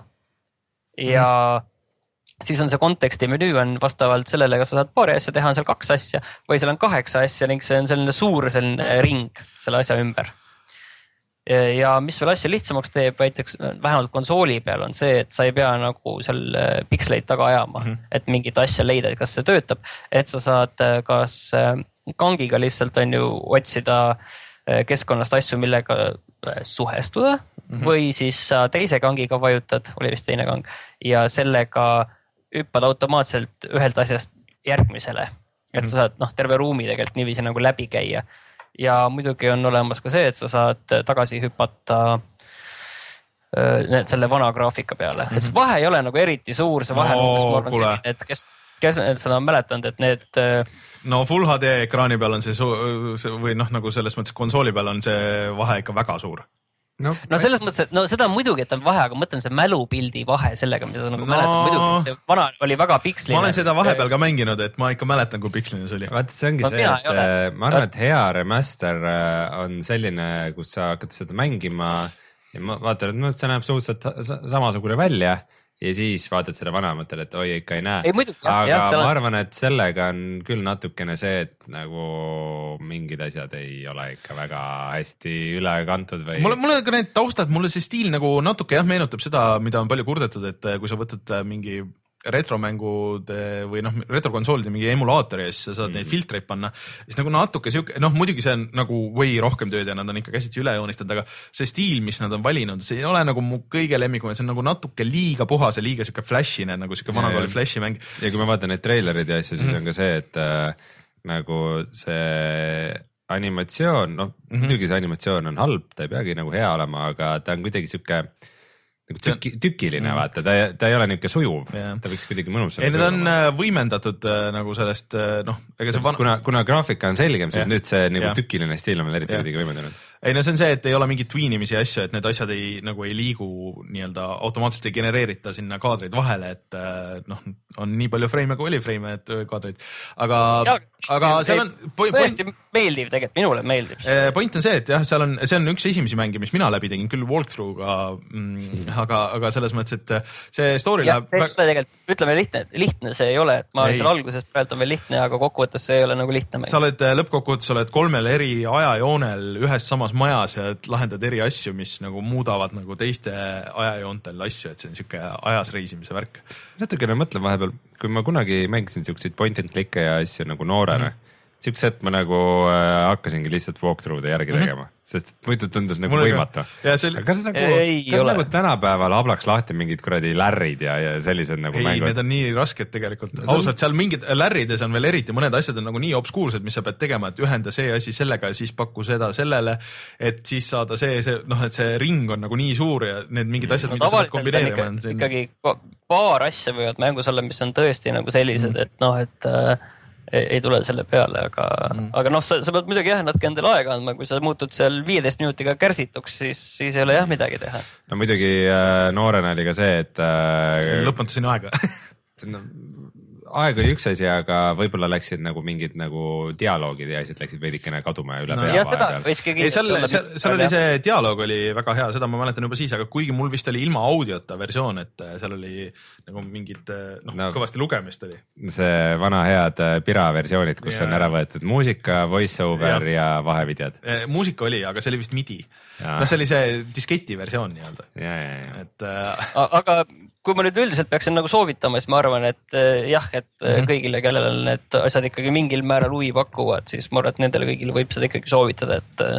Ja mm. siis on see konteksti menüü on vastavalt sellele, kas sa saad paari asja teha, on seal kaks asja või seal on kaheksa asja ning see on selline suur selline ring selle asja ümber. Ja mis veel asja lihtsamaks teeb, näiteks vähemalt konsooli peal on see, et sa ei pea nagu seal piksleid taga ajama, mm. et mingit asja leida, kas see töötab, et sa saad kas kangiga lihtsalt on ju otsida keskkonnast asju, millega suhestuda mm-hmm. või siis sa teise kangiga vajutad, oli vist teine kang, ja sellega hüppad automaatselt ühelt asjast järgmisele. Et mm-hmm. sa saad noh, terve ruumi tegelikult niiviisi nagu läbi käia. Ja muidugi on olemas ka see, et sa saad tagasi hüpata äh, selle vana graafika peale. Mm-hmm. Et see vahe ei ole nagu eriti suur, see vahe no, on umbes, selline, et kes, kes seda on mäletanud, et need no Full H D ekraani peal on see, see või noh, nagu selles mõttes konsooli peal on see vahe ikka väga suur. No, no selles mõttes, et no seda muidugi, et on vahe, aga mõtlen see mälupildi vahe sellega, mida sa nagu no, mäletad. Muidugi see vana oli väga piksline. Ma olen seda vahepeal ka mänginud, et ma ikka mäletan, kui piksline see oli. Vaata, see ongi no, see, et ma arvan, et hea remaster on selline, kus sa hakkad seda mängima ja ma vaatan, et see näeb suhteliselt samasugune välja. Ja siis vaatad seda vana mõttel, et oi, ikka ei näe. Ei, muidugi, aga jah, ma arvan, et sellega on küll natukene see, et nagu mingid asjad ei ole ikka väga hästi üle kantud või. Mulle, mulle ka need taustad, mulle see stiil nagu natuke jah meenutab seda, mida on palju kurdetud, et kui sa võtad mingi retromängude või noh, retrokonsoolide mingi emulaatori ja siis sa saad mm. neid filtreid panna, siis nagu natuke siuke, noh muidugi see on nagu way rohkem tööd ja nad on ikka käsitsi üle joonistanud, aga see stiil, mis nad on valinud, see ei ole nagu mu kõige lemmikum, see on nagu natuke liiga puhas ja liiga siuke flashine, nagu siuke vanakooli flashi mäng. Ja kui ma vaatan neid treilerid ja asju, siis mm. on ka see, et äh, nagu see animatsioon, noh mm-hmm. muidugi see animatsioon on halb, ta ei peagi nagu hea olema, aga ta on kuidagi siuke Tüki, tükiline mm. vaata, ta, ta ei ole niuke sujuv yeah., ta võiks kuidagi mõnus. Ei, need on olema. Võimendatud nagu sellest, noh, ega see van... kuna, kuna graafika on selgem, siis yeah. nüüd see nagu yeah. tükiline stiil on veel eriti yeah. kuidagi võimendunud. Ei, no see on see, et ei ole mingit tweenimise asju, et need asjad ei, nagu ei liigu nii-öelda automaatselt ei genereerita sinna kaadreid vahele, et noh, on nii palju freime kui oli freime, et kaadreid, aga, ja, aga seal on tõesti meeldiv tegelikult, minule meeldib see. Point on see, et jah, seal on, see on üks esimesi mänge, mis mina läbi tegin, küll walkthrough'ga, mm, aga, aga selles mõttes, et see story ja, läheb see tegelikult, ütleme lihtne, lihtne see ei ole, et ma olen seal alguses praegu on veel lihtne, aga kokkuvõttes see ei ole nagu lihtne mäng. Sa oled lõppkokkuvõttes, oled kolmel eri ajajoonel ühes samas majas ja lahendad eri asju, mis nagu muudavad nagu teiste ajajoontel asju, et see on siuke ajas reisimise värk. Natukene mõtlen vahepeal, kui ma kunagi mängisin siukseid point and click'e ja asju nagu noorena, mm-hmm. siukse, et ma nagu äh, hakkasingi lihtsalt walkthrough'de järgi mm-hmm. tegema, sest muidu tundus nagu võimatu. Oli... kas nagu, kas nagu tänapäeval ablaks lahti mingid kuradi lärrid ja, ja sellised nagu ei, mängud? Ei, need on nii rasked tegelikult. Ausalt, seal mingid lärrides on veel eriti, mõned asjad on nagu nii obskuursed, mis sa pead tegema, et ühenda see asi sellega ja siis pakku seda sellele, et siis saada see, see, noh, et see ring on nagu nii suur ja need mingid asjad, no, mida sa pead kombineerima. Ikka, ikkagi paar asja võivad mängus olla, mis on tõesti nagu sellised, mm. et noh, et äh, ei tule selle peale, aga, mm. aga noh, sa, sa pead muidugi jah, natuke endale aega andma, kui sa muutud seal viieteist minutiga kärsituks, siis, siis ei ole jah midagi teha. No muidugi äh, noorena oli ka see, et äh, lõpmatasin aega no, aeg oli üks asi, aga võib-olla läksid nagu mingid nagu dialoogid ja asjad läksid veidikene kaduma üle no, pea. Ja seda võikski kindlasti olla. Seal, seal oli see dialoog oli väga hea, seda ma mäletan juba siis, aga kuigi mul vist oli ilma audiota versioon, et seal oli nagu mingid noh, no, kõvasti lugemist oli. See vana head Pira versioonid, kus ja. On ära võetud muusika, voice over ja, ja vahevideod. Muusika oli, aga see oli vist midi. No see oli see disketi versioon nii-öelda. Ja, ja, ja. Et, äh... aga kui ma nüüd üldiselt peaksin nagu soovitama, siis ma arvan, et jah, et mm-hmm. kõigile, kellel need asjad ikkagi mingil määral huvi pakuvad, siis ma arvan, et nendele kõigile võib seda ikkagi soovitada, et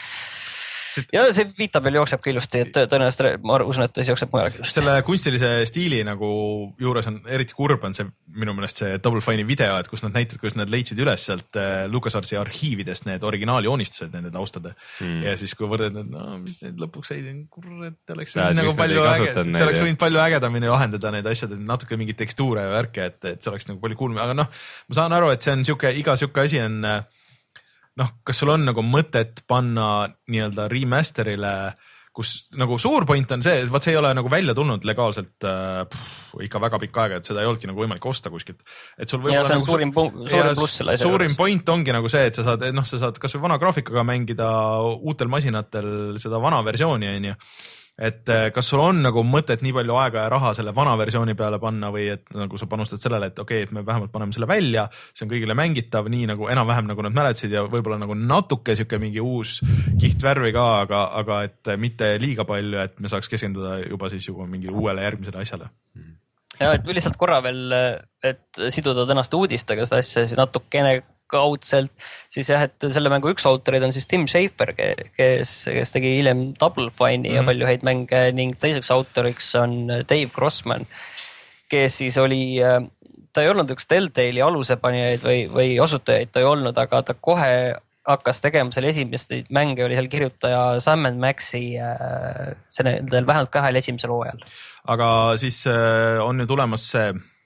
ja see viita peal jookseb ka ilusti, et tõenäoliselt ma usun, et see jookseb mujalgi ilusti. Selle kunstilise stiili nagu juures on eriti kurb on see minu meelest see Double Fine'i video, et kus nad näitavad, kus nad leidsid üles sealt LucasArtsi arhiividest need originaaljoonistused, nende taustade mm. ja siis kui võrrad, no mis need lõpuks ei, kurat, oleks võinud nagu palju, äge, oleks võinud palju ägedamini lahendada need asjad, natuke mingit tekstuure ja värke, et, et see oleks nagu palju cool, aga noh, ma saan aru, et see on siuke, iga siuke asi on noh, kas sul on nagu mõtet panna nii-öelda remasterile, kus nagu suur point on see, vaat see ei ole nagu välja tulnud legaalselt äh, pff, ikka väga pikka aega, et seda ei olnudki nagu võimalik osta kuskilt. Et sul ja see on nagu, suurim, suurim pluss selle asja. Suurim point ongi nagu see, et sa saad, noh, sa saad kas või vana graafikaga mängida uutel masinatel seda vana versiooni, on ju. Et kas sul on nagu mõtet nii palju aega ja raha selle vana versiooni peale panna või et nagu sa panustad sellele, et okei, okay, et me vähemalt paneme selle välja, see on kõigile mängitav, nii nagu enam-vähem nagu nad mäletasid ja võib-olla nagu natuke siuke mingi uus kihtvärvi ka, aga, aga et mitte liiga palju, et me saaks keskenduda juba siis juba mingile uuele järgmisele asjale. Ja, et lihtsalt korra veel, et siduda tänaste uudistega seda asja, siis natukene kaudselt, siis jah, et selle mängu üks autorid on siis Tim Schafer, kes, kes tegi hiljem Double Fine'i mm. ja palju häid mänge ning teiseks autoriks on Dave Grossman, kes siis oli, ta ei olnud üks Telltale'i alusepanijaid või, või osutajaid ta ei olnud, aga ta kohe hakkas tegema selle esimest mänge, oli seal kirjutaja Sam and Maxi see nendel vähemalt kahel esimesel hooajal. Aga siis on ju tulemas see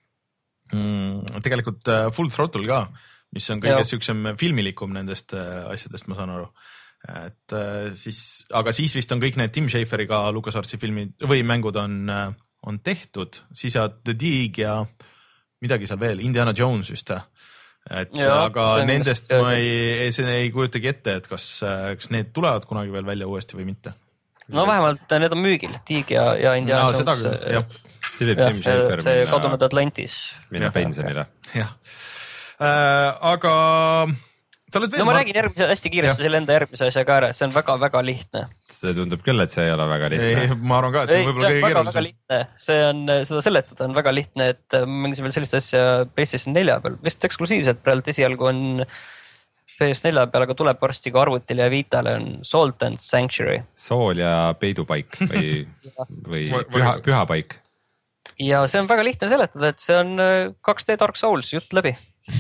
mm, tegelikult Full Throttle ka, mis on kõige siuksem filmilikum nendest asjadest, ma saan aru. Et siis, aga siis vist on kõik need Tim Schaferiga LucasArtsi filmid või mängud on, on tehtud, siis ja The Dig ja midagi seal veel, Indiana Jones vist. Et ja, aga nendest ma ei, ei kujutagi ette, et kas, kas need tulevad kunagi veel välja uuesti või mitte. No vähemalt need on müügil, Dig ja, ja Indiana no, Jones. Seda, jah. See teeb Tim Schafer see minna, kadunud Atlantis. Minna pensionile. Jah. Äh, aga sa oled veel... No ma räägin järgmise, hästi kiiresti selle enda järgmise asja ka ära, see on väga-väga lihtne. See tundub küll, et see ei ole väga lihtne. Ei, ma arvan ka, et see on võib-olla kõige keerulisem. Väga lihtne, see on, seda seletada on väga lihtne, et mängisin veel sellist asja PlayStation nelja peal, vist eksklusiivselt praegu esialgu on P S nelja peal, aga tuleb varsti ka arvutile ja Vitale on Salt and Sanctuary. Sool ja peidupaik või, või püha, pühapaik. Ja see on väga lihtne seletada, et see on kaks D Dark Souls, jutt läbi.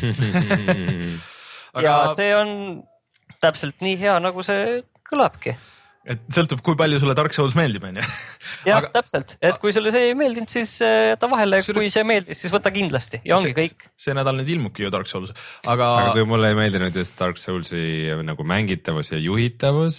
Aga... ja see on täpselt nii hea, nagu see kõlabki. Et sõltub, kui palju sulle Dark Souls meeldib, on ju? Jah, aga... täpselt. Et kui sulle see ei meeldinud, siis jäta vahele. Kui see meeldis, siis võta kindlasti. Ja ongi see, kõik. See nädal nüüd ilmubki ju Dark Souls. Aga, aga kui mulle ei meeldinud just Dark Soulsi nagu mängitavus ja juhitavus...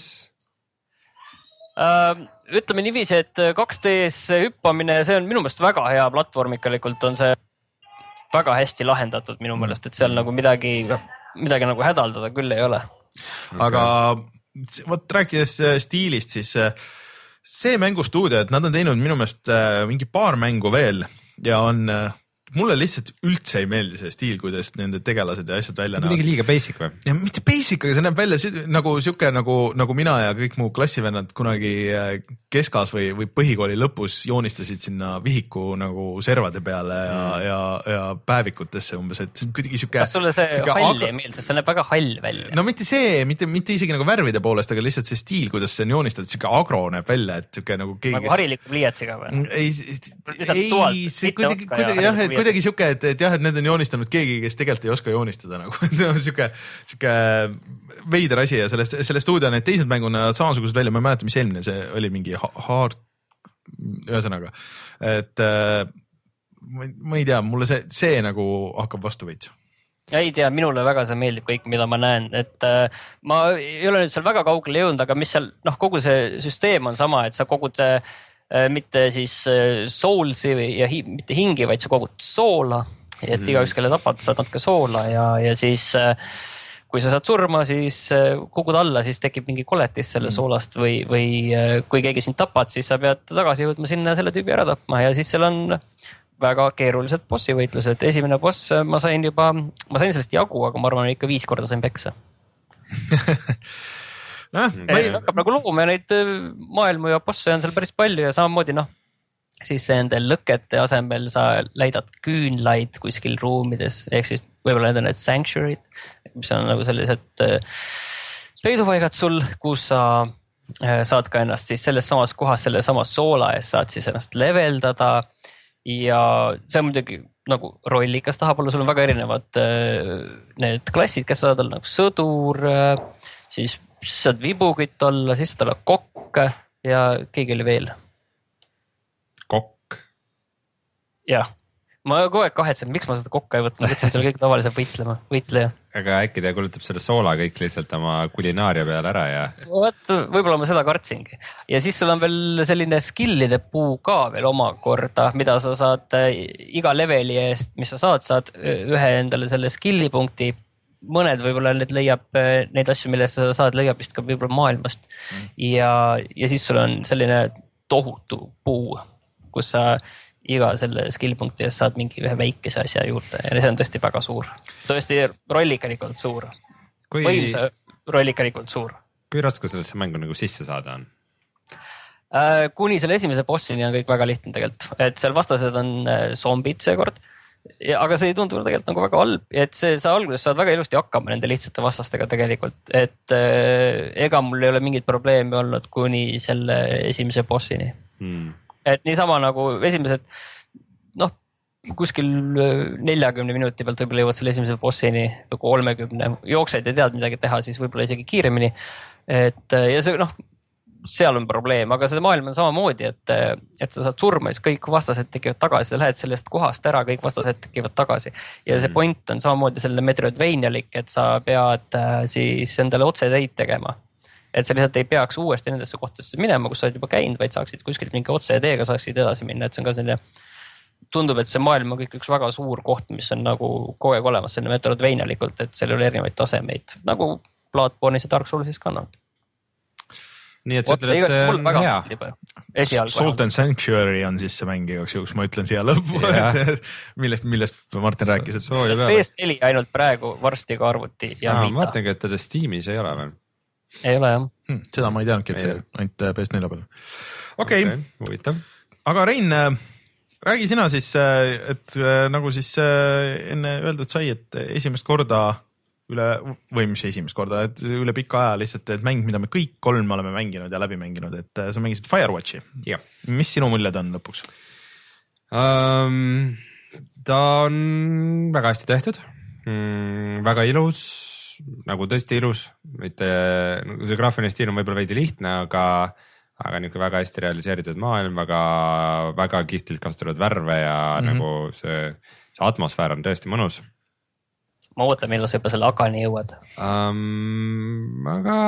Uh, ütleme niiviisi, et kaks D-s hüppamine, see on minu meelest väga hea platvormikalikult, on see väga hästi lahendatud minu meelest, et seal nagu midagi, midagi nagu hädaldada küll ei ole. Okay. Aga võt rääkides stiilist, siis see mängustuudio, et nad on teinud minu meelest mingi paar mängu veel ja on... Mulle lihtsalt üldse ei meeldi see stiil, kuidas nende tegelased ja asjad välja näevad. Midagi liiga basic või? Ja mitte basic, aga see näeb välja nagu siuke nagu, nagu mina ja kõik mu klassivennad kunagi keskas või, või põhikooli lõpus joonistasid sinna vihiku nagu servade peale ja, mm. ja, ja päevikutesse umbes, et kuidagi siuke... Kas sulle see hall aga... ei meeld, sest see näeb väga hall välja? No mitte see, mitte, mitte isegi nagu värvide poolest, aga lihtsalt see stiil, kuidas see on joonistatud, siuke agro näeb välja, et siuke nagu keegi... Nagu hariliku pliiatsiga või? Ei, ei, see kuidagi, kuidagi jah, et kuidagi siuke, et, et jah, et need on joonistanud keegi, kes tegelikult ei oska joonistada nagu. siuke, siuke veider asi ja sellest, selle stuudio need teised mängud näevad samasugused välja, ma ei mäleta, mis eelmine, see oli mingi hard, ühesõnaga, et ma ei tea, mulle see, see nagu hakkab vastu veits. Ja ei tea, minule väga see meeldib kõik, mida ma näen, et äh, ma ei ole nüüd seal väga kaugele jõudnud, aga mis seal, noh, kogu see süsteem on sama, et sa kogud äh, mitte siis soulsi ja hi, mitte hingi, vaid sa kogud soola, et mm-hmm. igaüks, kelle tapad, saad natuke soola ja, ja siis kui sa saad surma, siis kogud alla, siis tekib mingi koletis selle mm-hmm. soolast või, või kui keegi sind tapad, siis sa pead tagasi jõudma sinna selle tüübi ära tapma ja siis seal on väga keerulised bossi võitlused. Esimene boss ma sain juba, ma sain sellest jagu, aga ma arvan, ikka viis korda sain peksa. No, ei... hakkab nagu looma ja neid maailmu ja bosse on seal päris palju ja samamoodi noh, siis nende lõkete asemel sa läidad küünlaid kuskil ruumides, ehk siis võib-olla need on need sanctuary'd, mis on nagu sellised peidupaigad sul, kus sa saad ka ennast siis selles samas kohas, selles samas soola ees saad siis ennast leveldada ja see on muidugi nagu rollikas tahab olla, sul on väga erinevad need klassid, kes saavad olla nagu sõdur, siis saad vibukütt olla, siis saad olla kokk ja keegi oli veel. Kokk? Jah, ma kogu aeg kahetsen, miks ma seda kokka ei võtnud, ma võtsin selle kõik tavalise võitlema, võitleja. Aga äkki te kulutab selle soola kõik lihtsalt oma kulinaaria peale ära ja... Võt, võib-olla ma seda kartsingi. Ja siis sul on veel selline skillide puu ka veel omakorda, mida sa saad iga leveli eest, mis sa saad, saad ühe endale selle skilli punkti. Mõned võib-olla need leiab neid asju, millest sa saad, leiab vist ka võib-olla maailmast. Ja, ja siis sul on selline tohutu puu, kus sa iga selle skill punkti eest saad mingi ühe väikese asja juurde ja see on tõesti väga suur. Tõesti rollikanikult suur. Kui... Võimsa rollikanikult suur. Kui raske sellesse mängu nagu sisse saada on? Kuni selle esimese bossini on kõik väga lihtne tegelikult. Et seal vastased on zombid seekord. Ja, aga see ei tundu tegelikult nagu väga halb. Et see, sa alguses saad väga ilusti hakkama nende lihtsate vastastega tegelikult. Et äh, ega mul ei ole mingit probleemi olnud kuni selle esimese bossini. Hmm. Et niisama nagu esimesed, noh, kuskil neljakümne minuti pealt võib-olla jõuad selle esimese bossini või kolmekümne, jooksed ja tead midagi teha, siis võib-olla isegi kiiremini. Et, ja see, noh, seal on probleem, aga see maailm on samamoodi, et, et sa saad surma, siis kõik vastased tekivad tagasi, sa lähed sellest kohast ära, kõik vastased tekivad tagasi. Ja see point on samamoodi selle Metroidvanialik, et sa pead siis endale otseteid tegema. Et sa lihtsalt ei peaks uuesti nendesse kohtadesse minema, kus sa oled juba käinud, vaid saaksid kuskilt mingi otse teega saaksid edasi minna. Et see on ka selline, tundub, et see maailm on kõik üks väga suur koht, mis on nagu kogu aeg olemas selle Metroidvanialikult, et seal oli erinevaid tasemeid, nagu Bloodborne'is ja Dark Souls'is ka nad. Nii et sa ütled, et see on hea. Salt and Sanctuary on siis see mängi jaoks, kus ma ütlen siia lõppu, et millest, millest Martin rääkis. P S neli ainult praegu varsti ka arvuti ja Vita. Ma mõtlengi, et teda Steamis ei ole veel. Ei ole jah. Hmm, seda ma ei teadnudki, et see ainult P S neli peal. Okei, okay, aga Rein, räägi sina siis, et nagu siis enne öeldud sai, et esimest korda üle, või mis esimest korda, et üle pika aja lihtsalt, et mäng, mida me kõik kolm oleme mänginud ja läbi mänginud, et sa mängisid Firewatchi. Ja. Mis sinu muljed on lõpuks? Um, ta on väga hästi tehtud, mm, väga ilus, nagu tõesti ilus, mitte, see graafiline stiil on võib-olla veidi lihtne, aga, aga niisugune väga hästi realiseeritud maailm, väga, väga kihvtilt kasutavad värve ja mm-hmm. nagu see, see atmosfäär on tõesti mõnus. Ma ootan, millal sa juba selle agani jõuad. Um, aga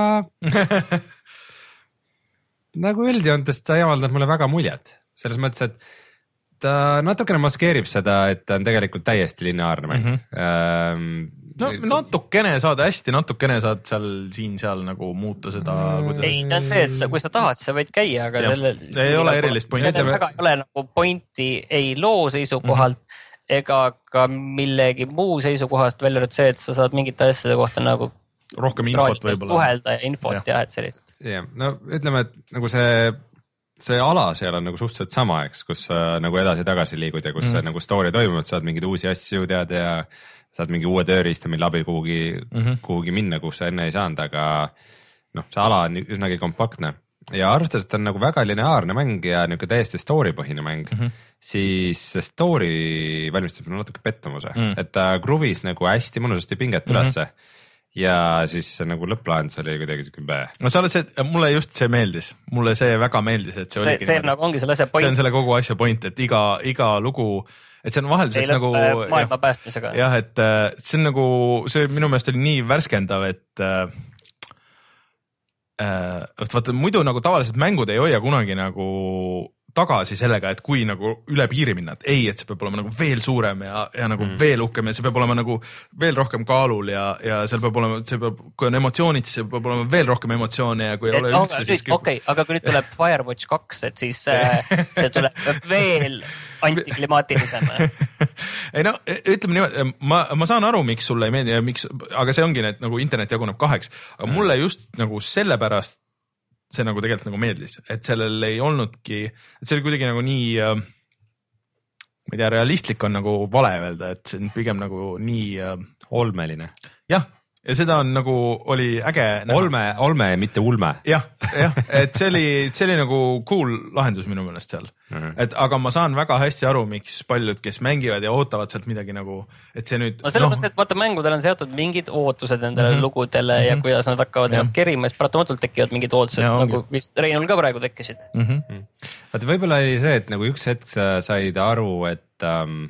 nagu üldjoontes ta ei avaldab mulle väga muljet. Selles mõttes, et ta natukene maskeerib seda, et ta on tegelikult täiesti lineaarne mäng. Mm-hmm. Um, no natukene saad hästi, natukene saad seal siin-seal nagu muuta seda. Kuidas... Ei, see on see, et sa, kui sa tahad, sa võid käia, aga ja, selle, ei ole erilist pointi. Seda väga ei ole nagu pointi ei loo seisukohalt, mm-hmm. ega ka millegi muu seisukohast välja nüüd see, et sa saad mingite asjade kohta nagu rohkem infot võib-olla. Suhelda ja infot ja, ja et sellist. Ja, no ütleme, et nagu see, see ala seal on nagu suhteliselt sama, eks, kus sa nagu edasi-tagasi liigud ja kus mm-hmm. nagu story toimub, saad mingeid uusi asju teada ja saad mingi uue tööriista, mille abil kuhugi, mm-hmm. kuhugi minna, kus sa enne ei saanud, aga noh, see ala on üsnagi kompaktne. Ja arvestades, et on nagu väga lineaarne mäng ja niisugune täiesti story põhine mäng, mm-hmm. siis see story valmistab mulle natuke pettumuse, mm. et ta gruvis nagu hästi mõnusasti pinget mm-hmm. ülesse ja siis nagu lõpplahendus oli kuidagi siuke bää. No sa oled see, mulle just see meeldis, mulle see väga meeldis, et see, see, see nagu ongi selle asja point. See on selle kogu asja point, et iga, iga lugu, et see on vahelduseks nagu maailma jah, päästmisega. Jah, et see on nagu, see minu meelest oli nii värskendav, et äh, vaata muidu nagu tavaliselt mängud ei hoia kunagi nagu tagasi sellega, et kui nagu üle piiri minna, et ei, et see peab olema nagu veel suurem ja, ja nagu mm. veel uhkem ja see peab olema nagu veel rohkem kaalul ja, ja seal peab olema, see peab, kui on emotsioonid, see peab olema veel rohkem emotsioone ja kui ei ole üldse, siis... Okei, okay, aga kui nüüd tuleb Firewatch kaks, et siis see tuleb veel antiklimaatilisem. Ei no, ütleme niimoodi, ma, ma saan aru, miks sulle ei meeldi ja miks, aga see ongi need nagu internet jaguneb kaheks, aga mulle just nagu sellepärast see nagu tegelikult nagu meeldis, et sellel ei olnudki, et see oli kuidagi nagu nii äh, ma ei tea, realistlik on nagu vale öelda, et see on pigem nagu nii äh, olmeline. Jah, ja seda on nagu, oli äge näha. Olme, olme, mitte ulme. Jah, jah, et see oli, see oli nagu cool lahendus minu meelest seal. Mm-hmm. Et aga ma saan väga hästi aru, miks paljud, kes mängivad ja ootavad sealt midagi nagu, et see nüüd... No selles mõttes, no, et vaata mängudel on seotud mingid ootused nendele mm-hmm. lugudele mm-hmm. ja kuidas nad hakkavad ennast kerima, siis paratamatult tekivad mingid ootused, ja, nagu vist Reinul ka praegu tekkisid. Mm-hmm. Vaata, võib-olla oli see, et nagu üks hetk sa said aru, et um,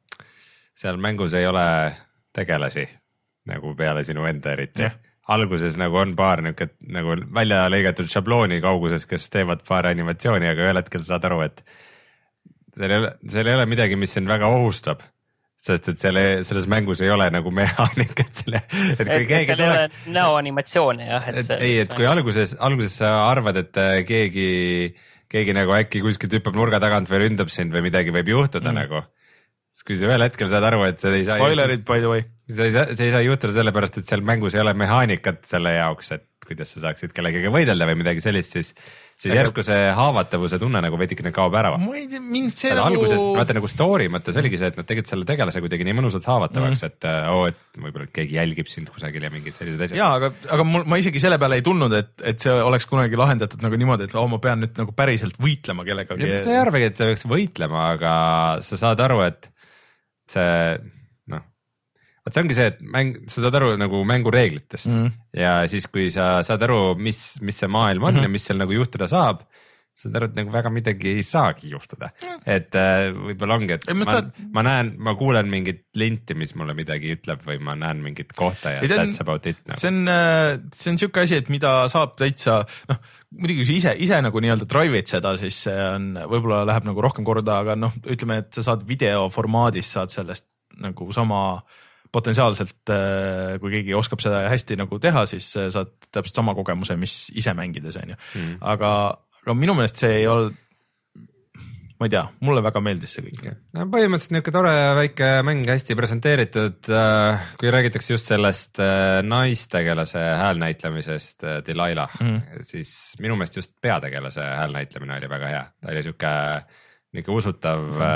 seal mängus ei ole tegelasi nagu peale sinu enda eriti. Yeah. Alguses nagu on paar niuke nagu välja lõigatud šablooni kauguses, kes teevad paar animatsiooni, aga ühel hetkel saad aru, et seal ei ole, seal ei ole midagi, mis sind väga ohustab, sest et selle, selles mängus ei ole nagu mehaanikat. Selle, et, et, et seal ei ole näoanimatsiooni, jah. Et, et, ei, et kui alguses, alguses sa arvad, et keegi, keegi nagu äkki kuskilt hüppab nurga tagant või ründab sind või midagi võib juhtuda mm. nagu. Siis kui sa ühel hetkel saad aru, et see ei saa... Spoilerid by the way. See ei saa, see ei saa juhtuda sellepärast, et seal mängus ei ole mehaanikat selle jaoks, et kuidas sa saaksid kellegagi võidelda või midagi sellist, siis, siis järsku see haavatavuse tunne nagu veidikene kaob ära. Ma ei tea, mind see nagu... Alguses, vaata nagu story mõttes oligi see, et nad tegid selle tegelase kuidagi nii mõnusalt haavatavaks, mm. et oo, oh, et võib-olla keegi jälgib sind kusagil ja mingid sellised asjad. Jaa, aga, aga mul, ma isegi selle peale ei tulnud, et, et see oleks kunagi lahendatud nagu niimoodi, et oh, ma pean nüüd nagu päriselt võitlema kellegagi. Sa ei arvagi, et sa võiks võitlema, aga sa saad aru, et see, noh, vaat see ongi see, et mäng, sa saad aru nagu mängureeglitest mm. ja siis, kui sa saad aru, mis, mis see maailm on mm -hmm. ja mis seal nagu juhtuda saab, saad aru, et nagu väga midagi ei saagi juhtuda. Et äh, võib-olla ongi, et ma, saad... ma näen, ma kuulen mingit linti, mis mulle midagi ütleb või ma näen mingit kohta ja that's about it. Nagu. See on, see on siuke asi, et mida saab täitsa, noh, muidugi kui ise, ise nagu nii-öelda drive'id seda, siis see on, võib-olla läheb nagu rohkem korda, aga noh, ütleme, et sa saad videoformaadis, saad sellest nagu sama potentsiaalselt, kui keegi oskab seda hästi nagu teha, siis saad täpselt sama kogemuse, mis ise mängides on ju. Mm. Aga, aga minu meelest see ei olnud, ma ei tea, mulle väga meeldis see kõik. No põhimõtteliselt niisugune tore väike mäng, hästi presenteeritud, kui räägitakse just sellest naistegelase häälnäitlemisest Delilah, mm. siis minu meelest just peategelase häälnäitlemine oli väga hea, ta oli niisugune niisugune usutav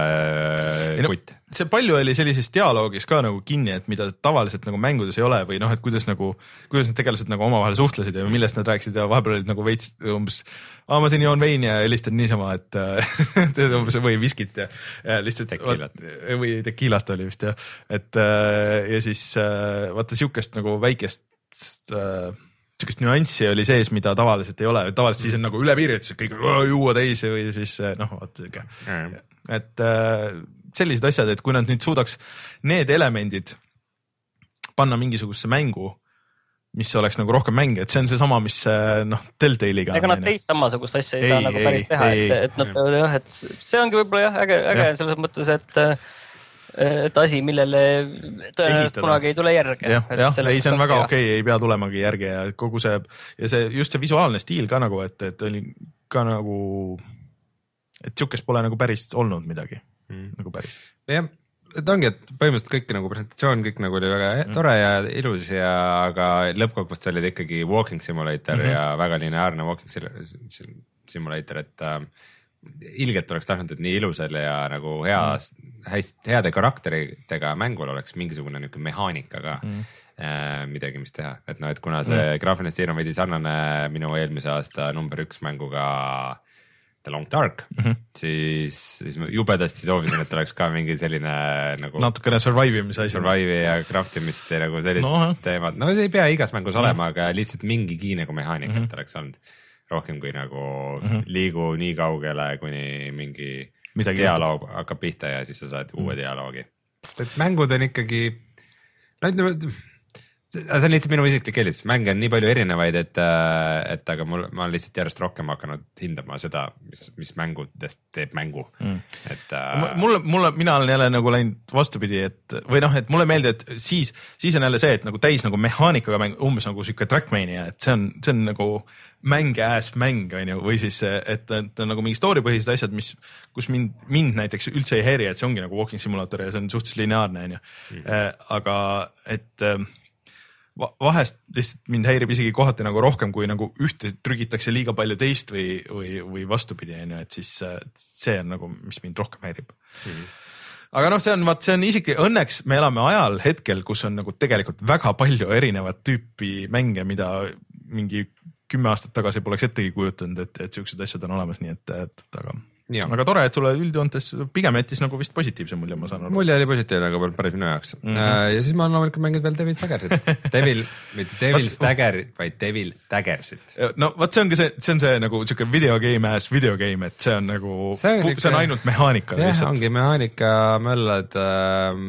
mm. no, kutt. See palju oli sellises dialoogis ka nagu kinni, et mida tavaliselt nagu mängudes ei ole või noh, et kuidas nagu, kuidas need tegelased nagu omavahel suhtlesid ja millest nad rääkisid ja vahepeal olid nagu veits umbes, aa ma siin joon veini ja helistan niisama, et umbes või viskit ja, ja lihtsalt tekiilat. või tekiilat oli vist jah, et ja siis vaata siukest nagu väikest siukest nüanssi oli sees, mida tavaliselt ei ole, tavaliselt siis on nagu üle piiri, et kõik juua täis või siis noh, vaata siuke, et sellised asjad, et kui nad nüüd suudaks need elemendid panna mingisugusesse mängu, mis oleks nagu rohkem mänge, et see on see sama, mis noh, Telltale'iga. Ega nad teist samasugust asja ei, ei saa ei, nagu päris ei, teha, et, et nad peavad jah, et see ongi võib-olla jah, äge, äge ja. Selles mõttes, et et asi, millele tõenäoliselt kunagi ei tule järge. jah, jah, ei see on väga okei okay,, ei pea tulemagi järge ja kogu see, ja see just see visuaalne stiil ka nagu, et, et oli ka nagu, et siukest pole nagu päris olnud midagi, mm. nagu päris. jah, et ongi, et põhimõtteliselt kõik nagu presentatsioon, kõik nagu oli väga mm. tore ja ilus ja, aga lõppkokkuvõttes oli ikkagi walking simulator mm -hmm. ja väga lineaarne walking simulator, et äh, ilgelt oleks tahtnud, et nii ilusal ja nagu hea mm., hästi heade karakteritega mängul oleks mingisugune niisugune mehaanika ka mm. äh, midagi, mis teha, et noh, et kuna see mm. graafiline stiil on veidi sarnane minu eelmise aasta number üks mänguga The Long Dark mm, -hmm. siis, siis ma jubedasti soovisin, et oleks ka mingi selline nagu natukene survive imise asi. Survive ja craftimist ja nagu sellist no, teemat, no ei pea igas mängus mm. olema, aga lihtsalt mingigi nagu mehaanika mm -hmm. oleks olnud rohkem kui nagu mm -hmm. liigu nii kaugele, kuni mingi midagi dialoog juhtab. Hakkab pihta ja siis sa saad mm -hmm. uue dialoogi. et mängud on ikkagi, no ütleme, see on lihtsalt minu isiklik eelis, mänge on nii palju erinevaid, et, et aga mul, ma olen lihtsalt järjest rohkem hakanud hindama seda, mis, mis mängudest teeb mängu mm.. et äh... mulle, mulle, mina olen jälle nagu läinud vastupidi, et või noh, et mulle meeldib, et siis, siis on jälle see, et nagu täis nagu mehaanikaga mäng, umbes nagu siuke Trackmania, et see on, see on nagu mänge ass mäng on ju, või siis, et, et on nagu mingi story põhised asjad, mis, kus mind, mind näiteks üldse ei häiri, et see ongi nagu walking simulator ja see on suhteliselt lineaarne on ju mm.. Aga et vahest lihtsalt mind häirib isegi kohati nagu rohkem, kui nagu ühte trügitakse liiga palju teist või, või, või vastupidi, on ju, et siis see on nagu, mis mind rohkem häirib mm. aga noh, see on, vaat see on isegi, õnneks me elame ajal hetkel, kus on nagu tegelikult väga palju erinevat tüüpi mänge, mida mingi kümme aastat tagasi poleks ettegi kujutanud, et, et siuksed asjad on olemas, nii et, et aga Ja. aga tore, et sulle üldjoontes pigem jättis nagu vist positiivse mulje, ma saan aru. Mulje oli positiivne, aga polnud päris minu jaoks mm. -hmm. ja siis ma olen loomulikult mänginud veel Devil's Daggersit. Devil, mitte Devil's Dagger, vaid Devil Daggersit. no vot, see ongi see, see on see nagu siuke videogame as videogame, et see on nagu, see on, see on ainult mehaanika. jah, lihtsalt. Ongi mehaanika, möllad ähm,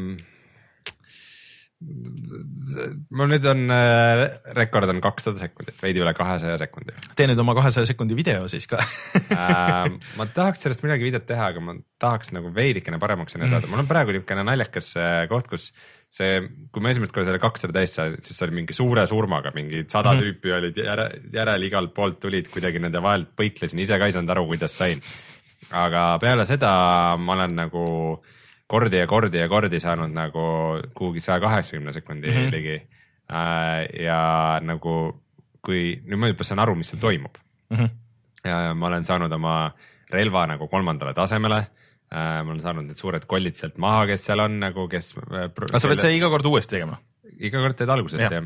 mul nüüd on äh, rekord on kakssada sekundit, veidi üle kahesaja sekundi. Tee nüüd oma kahesaja sekundi video siis ka äh, ma tahaks sellest midagi videot teha, aga ma tahaks nagu veidikene paremaks enne saada. Mul on praegu niisugune naljakas koht, kus see, kui ma esimest korda selle kakssada täis sain, siis oli mingi suure surmaga, mingi sada mm -hmm. tüüpi olid järe, järel igalt poolt tulid, kuidagi nende vahelt põiklesin, ise ka ei saanud aru, kuidas sain. Aga peale seda ma olen nagu kordi ja kordi ja kordi saanud nagu kuhugi saja kaheksakümne sekundi mm -hmm. ligi äh, ja nagu kui nüüd ma juba saan aru, mis seal toimub mm. -hmm. ja ma olen saanud oma relva nagu kolmandale tasemele äh,, ma olen saanud need suured kollid sealt maha, kes seal on nagu, kes äh, aga sa pead see iga kord uuesti tegema? Iga kord teed algusest ja. jah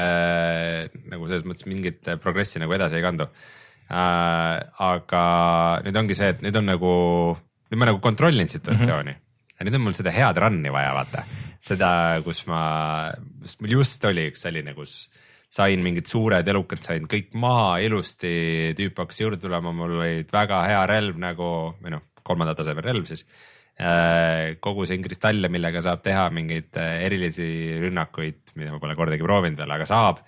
äh, nagu selles mõttes mingit progressi nagu edasi ei kandu äh, aga nüüd ongi see, et nüüd on nagu, nüüd ma nagu kontrollin situatsiooni mm -hmm. ja nüüd on mul seda head run'i vaja, vaata. Seda, kus ma, mul just oli üks selline, kus sain mingid suured elukad, sain kõik maha ilusti, tüüp hakkas juurde tulema, mul olid väga hea relv nagu, või noh, kolmanda taseme relv siis. Kogusin kristalle, millega saab teha mingeid erilisi rünnakuid, mida ma pole kordagi proovinud veel, aga saab.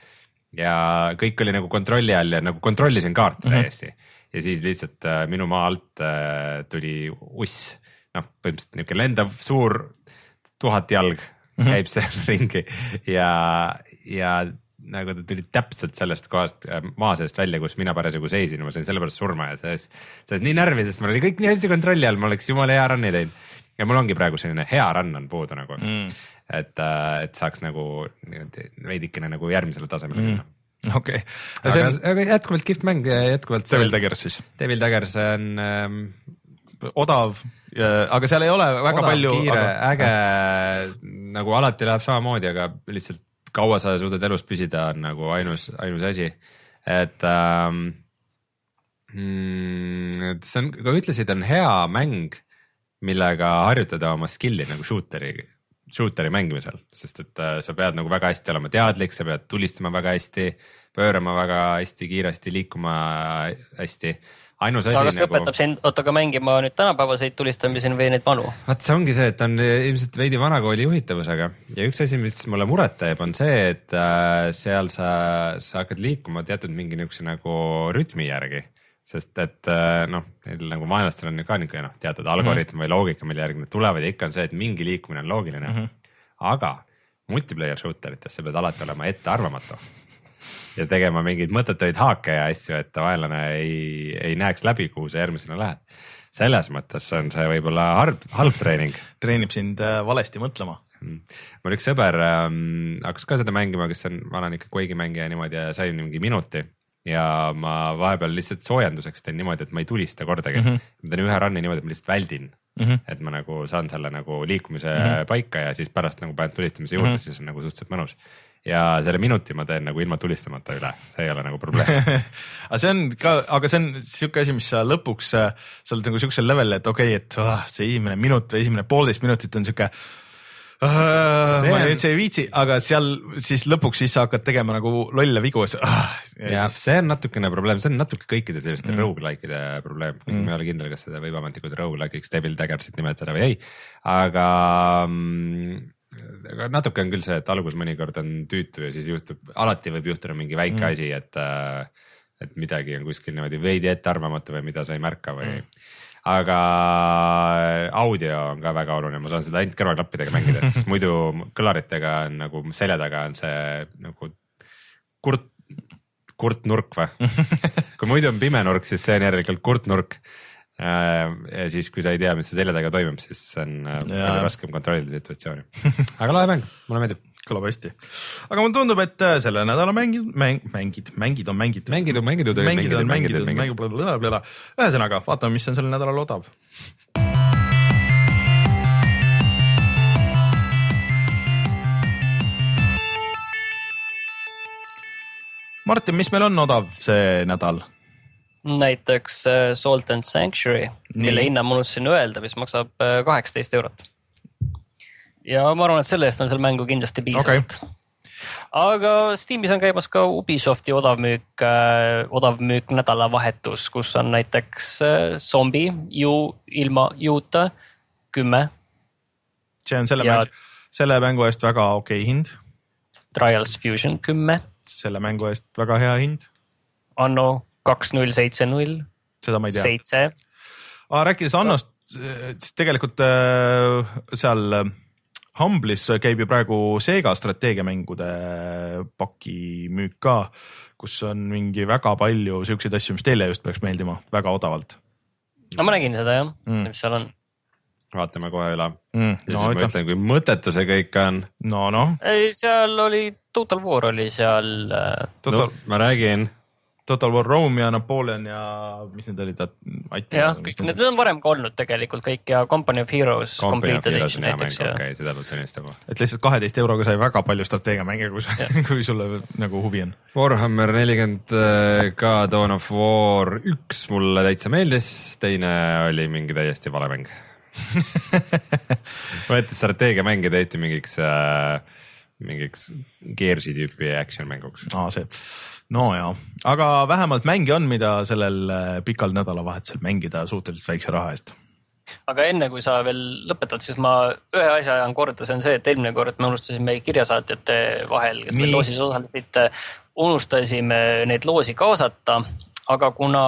Ja kõik oli nagu kontrolli all ja nagu kontrollisin kaarte mm -hmm. täiesti. Ja siis lihtsalt minu maa alt tuli uss. noh, põhimõtteliselt niisugune lendav suur tuhat jalg mm -hmm. käib seal ringi ja, ja nagu ta tuli täpselt sellest kohast maa seest välja, kus mina parasjagu seisin, ma sain sellepärast surma ja see on nii närvi, sest mul oli kõik nii hästi kontrolli all, ma oleks jumala hea run'i teinud ja mul ongi praegu selline hea run on puudu nagu mm., et, et saaks nagu veidikene nagu järgmisele tasemele minna mm.. okei okay. aga, on... aga jätkuvalt kihvt mäng ja jätkuvalt Devil Daggers siis? Devil Daggers on ähm, odav, aga seal ei ole väga odav, palju kiire, aga... äge, nagu alati läheb samamoodi, aga lihtsalt kaua sa suudad elus püsida on nagu ainus, ainus asi, et ähm, mm, see on, kui ütlesid, on hea mäng, millega harjutada oma skill'i nagu shooteri, shooteri mängimisel, sest et äh, sa pead nagu väga hästi olema teadlik, sa pead tulistama väga hästi, pöörama väga hästi, kiiresti liikuma hästi. Ainus asi aga kas nagu... õpetab sind, oota ka mängima nüüd tänapäevaseid tulistamisi või neid vanu? Vaat see ongi see, et on ilmselt veidi vanakooli juhitavusega ja üks asi, mis mulle muret teeb, on see, et äh, seal sa, sa hakkad liikuma teatud mingi niisuguse nagu rütmi järgi, sest et äh, noh, nagu vaenlastel on ju ka niisugune noh, teatud algoritm mm -hmm. või loogika, mille järgi need tulevad ja ikka on see, et mingi liikumine on loogiline mm, -hmm. aga multiplayer shooterites sa pead alati olema ettearvamatu ja tegema mingeid mõttetuid haake ja asju, et vaenlane ei, ei näeks läbi, kuhu sa järgmisena lähed. Selles mõttes on see võib-olla halb, halb treening. Treenib sind äh, valesti mõtlema. Mul üks sõber ähm, hakkas ka seda mängima, kes on vanan ikka Quake'i mängija niimoodi ja sai mingi minuti ja ma vahepeal lihtsalt soojenduseks teen niimoodi, et ma ei tulista kordagi mm. -hmm. ma teen ühe run'i niimoodi, et ma lihtsalt väldin mm, -hmm. et ma nagu saan selle nagu liikumise mm -hmm. paika ja siis pärast nagu panen tulistamise juurde mm, -hmm. siis on nagu suhteliselt mõnus. Ja selle minuti ma teen nagu ilma tulistamata üle, see ei ole nagu probleem. aga see on ka, aga see on siuke asi, mis sa lõpuks, sa oled nagu siuksel level, et okei okay,, et oh, see esimene minut või esimene poolteist minutit on siuke uh, ma on... nüüd see ei viitsi, aga seal siis lõpuks siis sa hakkad tegema nagu lolle vigu. Uh, ja ja siis... see on natukene probleem, see on natuke kõikide selliste mm. roguelike'ide probleem mm., ma ei ole kindel, kas seda võib ametlikult roguelike'iks Devil Daggersit nimetada või ei, aga mm, aga natuke on küll see, et algus mõnikord on tüütu ja siis juhtub, alati võib juhtuda mingi väike mm. asi, et, et midagi on kuskil niimoodi veidi ettearvamatu või mida sa ei märka või mm. aga audio on ka väga oluline, ma saan seda ainult kõrvaklappidega mängida, sest muidu kõlaritega on nagu selja taga on see nagu kurt, kurt nurk või kui muidu on pime nurk, siis see on järelikult kurt nurk. Ja siis, kui sa ei tea, mis sa selja taga toimub, siis on palju raskem kontrollida situatsiooni. Aga lahe mäng, mulle meeldib. Kõlab hästi. aga mulle tundub, et selle nädala mängid, mäng, mängid, mängid on mängitud. Mängid on mängitud. Mängid on mängitud, mängitud. Ühesõnaga, vaatame, mis on selle nädalal odav. Martin, mis meil on odav see nädal? Näiteks uh, Salt and Sanctuary, mille hinna ma unustasin öelda, mis maksab uh, kaheksateist eurot. Ja ma arvan, et selle eest on seal mängu kindlasti piisavalt. Okay. Aga Steamis on käimas ka Ubisofti odavmüük, uh, odavmüük nädalavahetus, kus on näiteks uh, Zombie, ju ilma juuta, kümme. See on selle, ja... mäng, selle mängu eest väga okei okay hind. Trials Fusion, kümme. Selle mängu eest väga hea hind. Anno kaks null seitse null. Seda ma ei tea. seitse. Ah, rääkides Annost, siis tegelikult seal Humblis käib ju praegu Sega strateegiamängude paki müük ka, kus on mingi väga palju siukseid asju, mis teile just peaks meeldima väga odavalt. No ma nägin seda jah, mm. mis seal on. Vaatame kohe üle. Mm. Ja no, siis ma ütlen, kui mõttetu see kõik on. No, no. Ei, seal oli Total War oli seal. Total... No, ma räägin. Total War Rome ja Napoleon ja mis need olid? Jah, kõik need on varem ka olnud tegelikult kõik ja Company of Heroes. Company of Heroes on hea mäng, okei, okay, seda peab tunnistama. Et lihtsalt kaheteist euroga sai väga palju strateegiamänge, kui, kui sulle nagu huvi on. Warhammer nelikümmend ka Dawn of War üks mulle täitsa meeldis, teine oli mingi täiesti vale mäng. Võeti strateegiamänge tehti mingiks, mingiks Gearsi tüüpi action mänguks. Aa, see. No jaa, aga vähemalt mänge on, mida sellel pikal nädalavahetusel mängida suhteliselt väikse raha eest. Aga enne kui sa veel lõpetad, siis ma ühe asja ajan korda, see on see, et eelmine kord me unustasime kirjasaatjate vahel, kes meil loosis osalesid, unustasime neid loosi kaasata, aga kuna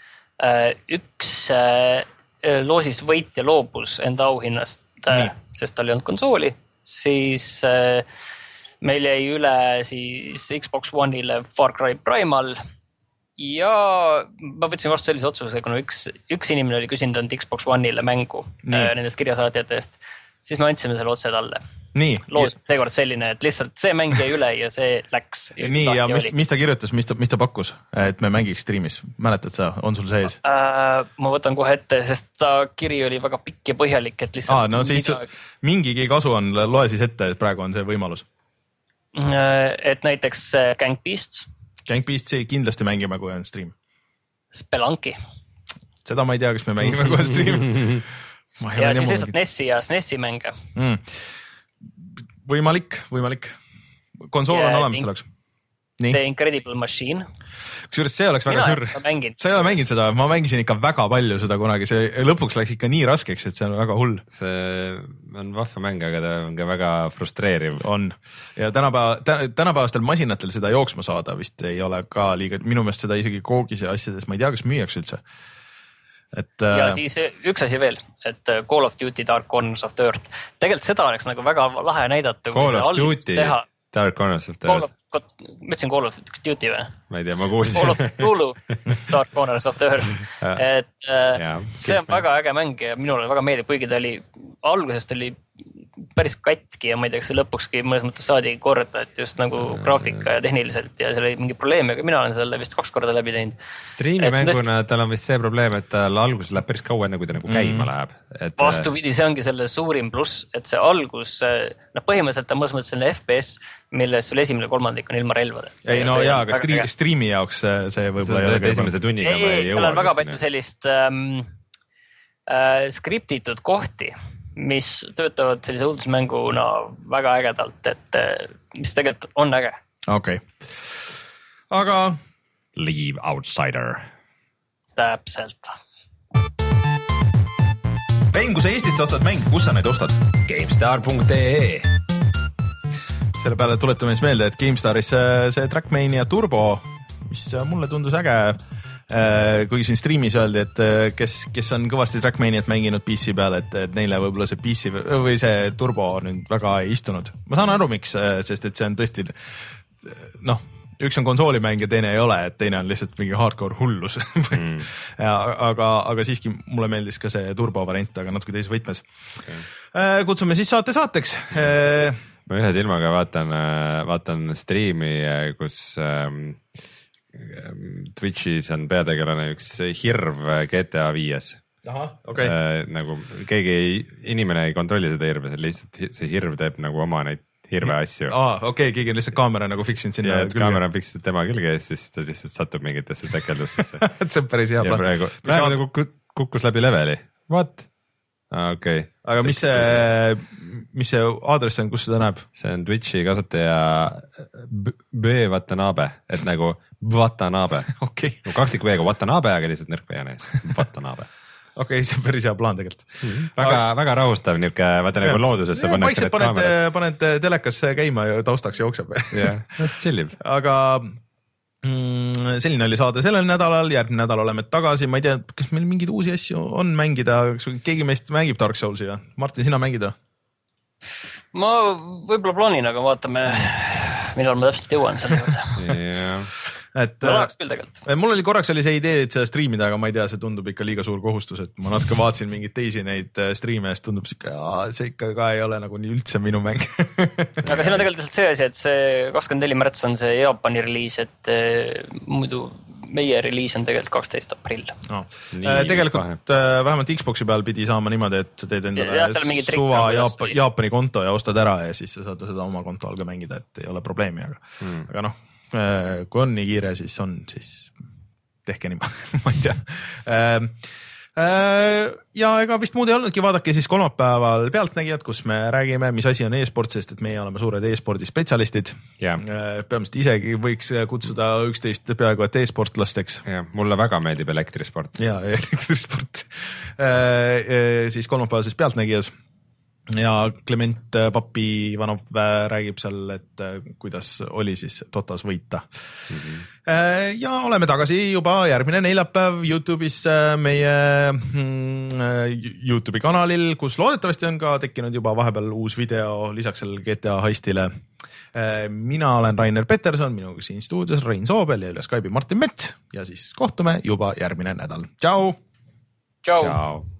üks loosis võitja loobus enda auhinnast, Nii. sest tal ei olnud konsooli, siis meil jäi üle siis Xbox One'ile Far Cry Primal ja ma võtsin vastu sellise otsuse, kuna üks, üks inimene oli küsinud Xbox One'ile mängu Nii. nendest kirjasaatjatest, siis me andsime selle otse talle. Nii. Loos seekord selline, et lihtsalt see mäng jäi üle ja see läks. Nii ja mis, mis ta kirjutas, mis ta, mis ta pakkus, et me mängiks streamis? Mäletad sa, on sul sees? Äh, ma võtan kohe ette, sest ta kiri oli väga pikk ja põhjalik, et lihtsalt... Aa, no siis mida... mingigi kasu on, loe siis ette, et praegu on see võimalus. Et näiteks Gang Beasts. Gang Beastsi kindlasti mängime, kui on stream. Spelunky. Seda ma ei tea, kas me mängime, kui on stream. ja siis lihtsalt Nessi ja SNESi mänge. Mm. Võimalik, võimalik. Konsool ja on olemas selleks. The Incredible Machine. Kusjuures see oleks väga sür. Sa ei ole mänginud seda, ma mängisin ikka väga palju seda kunagi, see lõpuks läks ikka nii raskeks, et see on väga hull. See on vahva mäng, aga ta on ka väga frustreeriv. On. Ja tänapäeva, tänapäevastel masinatel seda jooksma saada vist ei ole ka liiga, minu meelest seda isegi koogis ja asjades, ma ei tea, kas müüaks üldse. Et, ja äh... siis üks asi veel, et Call of Duty Dark Corners of the Earth. Tegelikult seda oleks nagu väga lahe näidata. Call of Duty teha. Dark Corners of the Earth. Ma ütlesin Call of Duty või? Ma ei tea, ma kuulsin. Call of Hulu Dark Corners of the Earth. et ja, see on väga äge mäng ja minule väga meeldib, kuigi ta oli, algusest oli päris katki ja ma ei tea, kas see lõpukski mõnes mõttes saadi korda, et just nagu graafika ja tehniliselt ja seal oli mingi probleem, aga mina olen selle vist kaks korda läbi teinud. Streami mänguna tal on vist see probleem, et tal alguses läheb päris kaua enne, kui ta nagu käima mm. läheb. Et... Vastupidi, see ongi selle suurim pluss, et see algus, no põhimõtteliselt on mõnes mõttes selle F P S, milles sul esimene kolmandik on ilma relvade. Ei no jaa, aga stream, streami jaoks see võib-olla ei ole esimese tunniga. Ei, ei, seal on väga palju sellist ähm, äh, skriptitud kohti, mis töötavad sellise õudusmänguna väga ägedalt, et mis tegelikult on äge. Okei. Okay. Aga... Leave Outsider. Täpselt. Pein, kui sa Eestist ostad mäng, kus sa neid ostad? GameStar punkt ee Selle peale tuletame siis meelde, et GameStaris see Trackmania Turbo, mis mulle tundus äge, kui siin streamis öeldi, et kes, kes on kõvasti Trackmaniat mänginud P C peal, et, et neile võib-olla see P C või see Turbo nüüd väga ei istunud. Ma saan aru, miks, sest et see on tõesti, noh, üks on konsoolimäng ja teine ei ole, et teine on lihtsalt mingi hardcore hullus. mm. ja, aga, aga siiski mulle meeldis ka see Turbo variant, aga natuke teises võtmes. Okay. Kutsume siis saate saateks. ma ühe silmaga vaatan, vaatan striimi, kus ähm, Twitch'is on peategelane üks hirv G T A viies. Aha, okay. äh, nagu keegi ei, inimene ei kontrolli seda hirve, see lihtsalt see hirv teeb nagu oma neid hirve asju. Aa, okei okay,, keegi on lihtsalt kaamera nagu fiksinud sinna. Ja, kaamera on fiksinud tema külge ja siis ta lihtsalt satub mingitesse säkeldustesse. see on päris hea plaan. praegu, praegu ta kukkus, kukkus läbi leveli. What? Ah, okei okay.. Aga mis see, mis see aadress on, kus seda näeb? See on Twitchi kasutaja B Watanabe, et nagu Watanabe. Okay. Kaksik V-ga Watanabe, aga lihtsalt nõrk V-ane. Watanabe. Okei okay,, see on päris hea plaan tegelikult mm,. väga, aga... väga rahustav niuke, vaata nagu loodusesse ja, pannakse need paned, kaamerad. Paned telekas käima ja taustaks jookseb. jah, hästi chillib. Aga mm, selline oli saade sellel nädalal, järgmine nädal oleme tagasi, ma ei tea, kas meil mingeid uusi asju on mängida, kas keegi meist mängib Dark Soulsi või? Martin, sina mängid või? Ma võib-olla plaanin, aga vaatame, millal ma täpselt jõuan selle juurde. jah. Et, ma tahaks küll tegelikult. Mul oli korraks oli see idee, et seda striimida, aga ma ei tea, see tundub ikka liiga suur kohustus, et ma natuke vaatasin mingeid teisi neid striime ja siis tundub ikka, see ikka ka ei ole nagu nii üldse minu mäng. Aga siin on tegelikult see asi, et see kakskümmend neli märts on see Jaapani reliis, et muidu meie reliis on tegelikult kaksteist aprill. No. Tegelikult vahe. Vähemalt Xboxi peal pidi saama niimoodi, et sa teed endale ja, suva Jaap- Jaapani konto ja ostad ära ja siis sa saad seda oma konto all ka mängida, et ei ole probleemi, aga, hmm. aga noh. Kui on nii kiire, siis on, siis tehke nii, ma ei tea. Ja ega vist muud ei olnudki, vaadake siis kolmapäeval Pealtnägijad, kus me räägime, mis asi on e-sport, sest et meie oleme suured e-spordi spetsialistid. Yeah. Peamiselt isegi võiks kutsuda üksteist peaaegu et e-sportlasteks. Ja, mulle väga meeldib elektrisport. Ja, elektrisport. Siis kolmapäeval siis Pealtnägijas. Ja Clement Papi Ivanov räägib seal, et kuidas oli siis Totas võita. Mm-hmm. Ja oleme tagasi juba järgmine neljapäev YouTube'is meie YouTube'i kanalil, kus loodetavasti on ka tekkinud juba vahepeal uus video lisaks sellele G T A heistile. Mina olen Rainer Peterson, minuga siin stuudios Rein Soobel ja üle Skype'i Martin Mett ja siis kohtume juba järgmine nädal. Tšau! Tšau!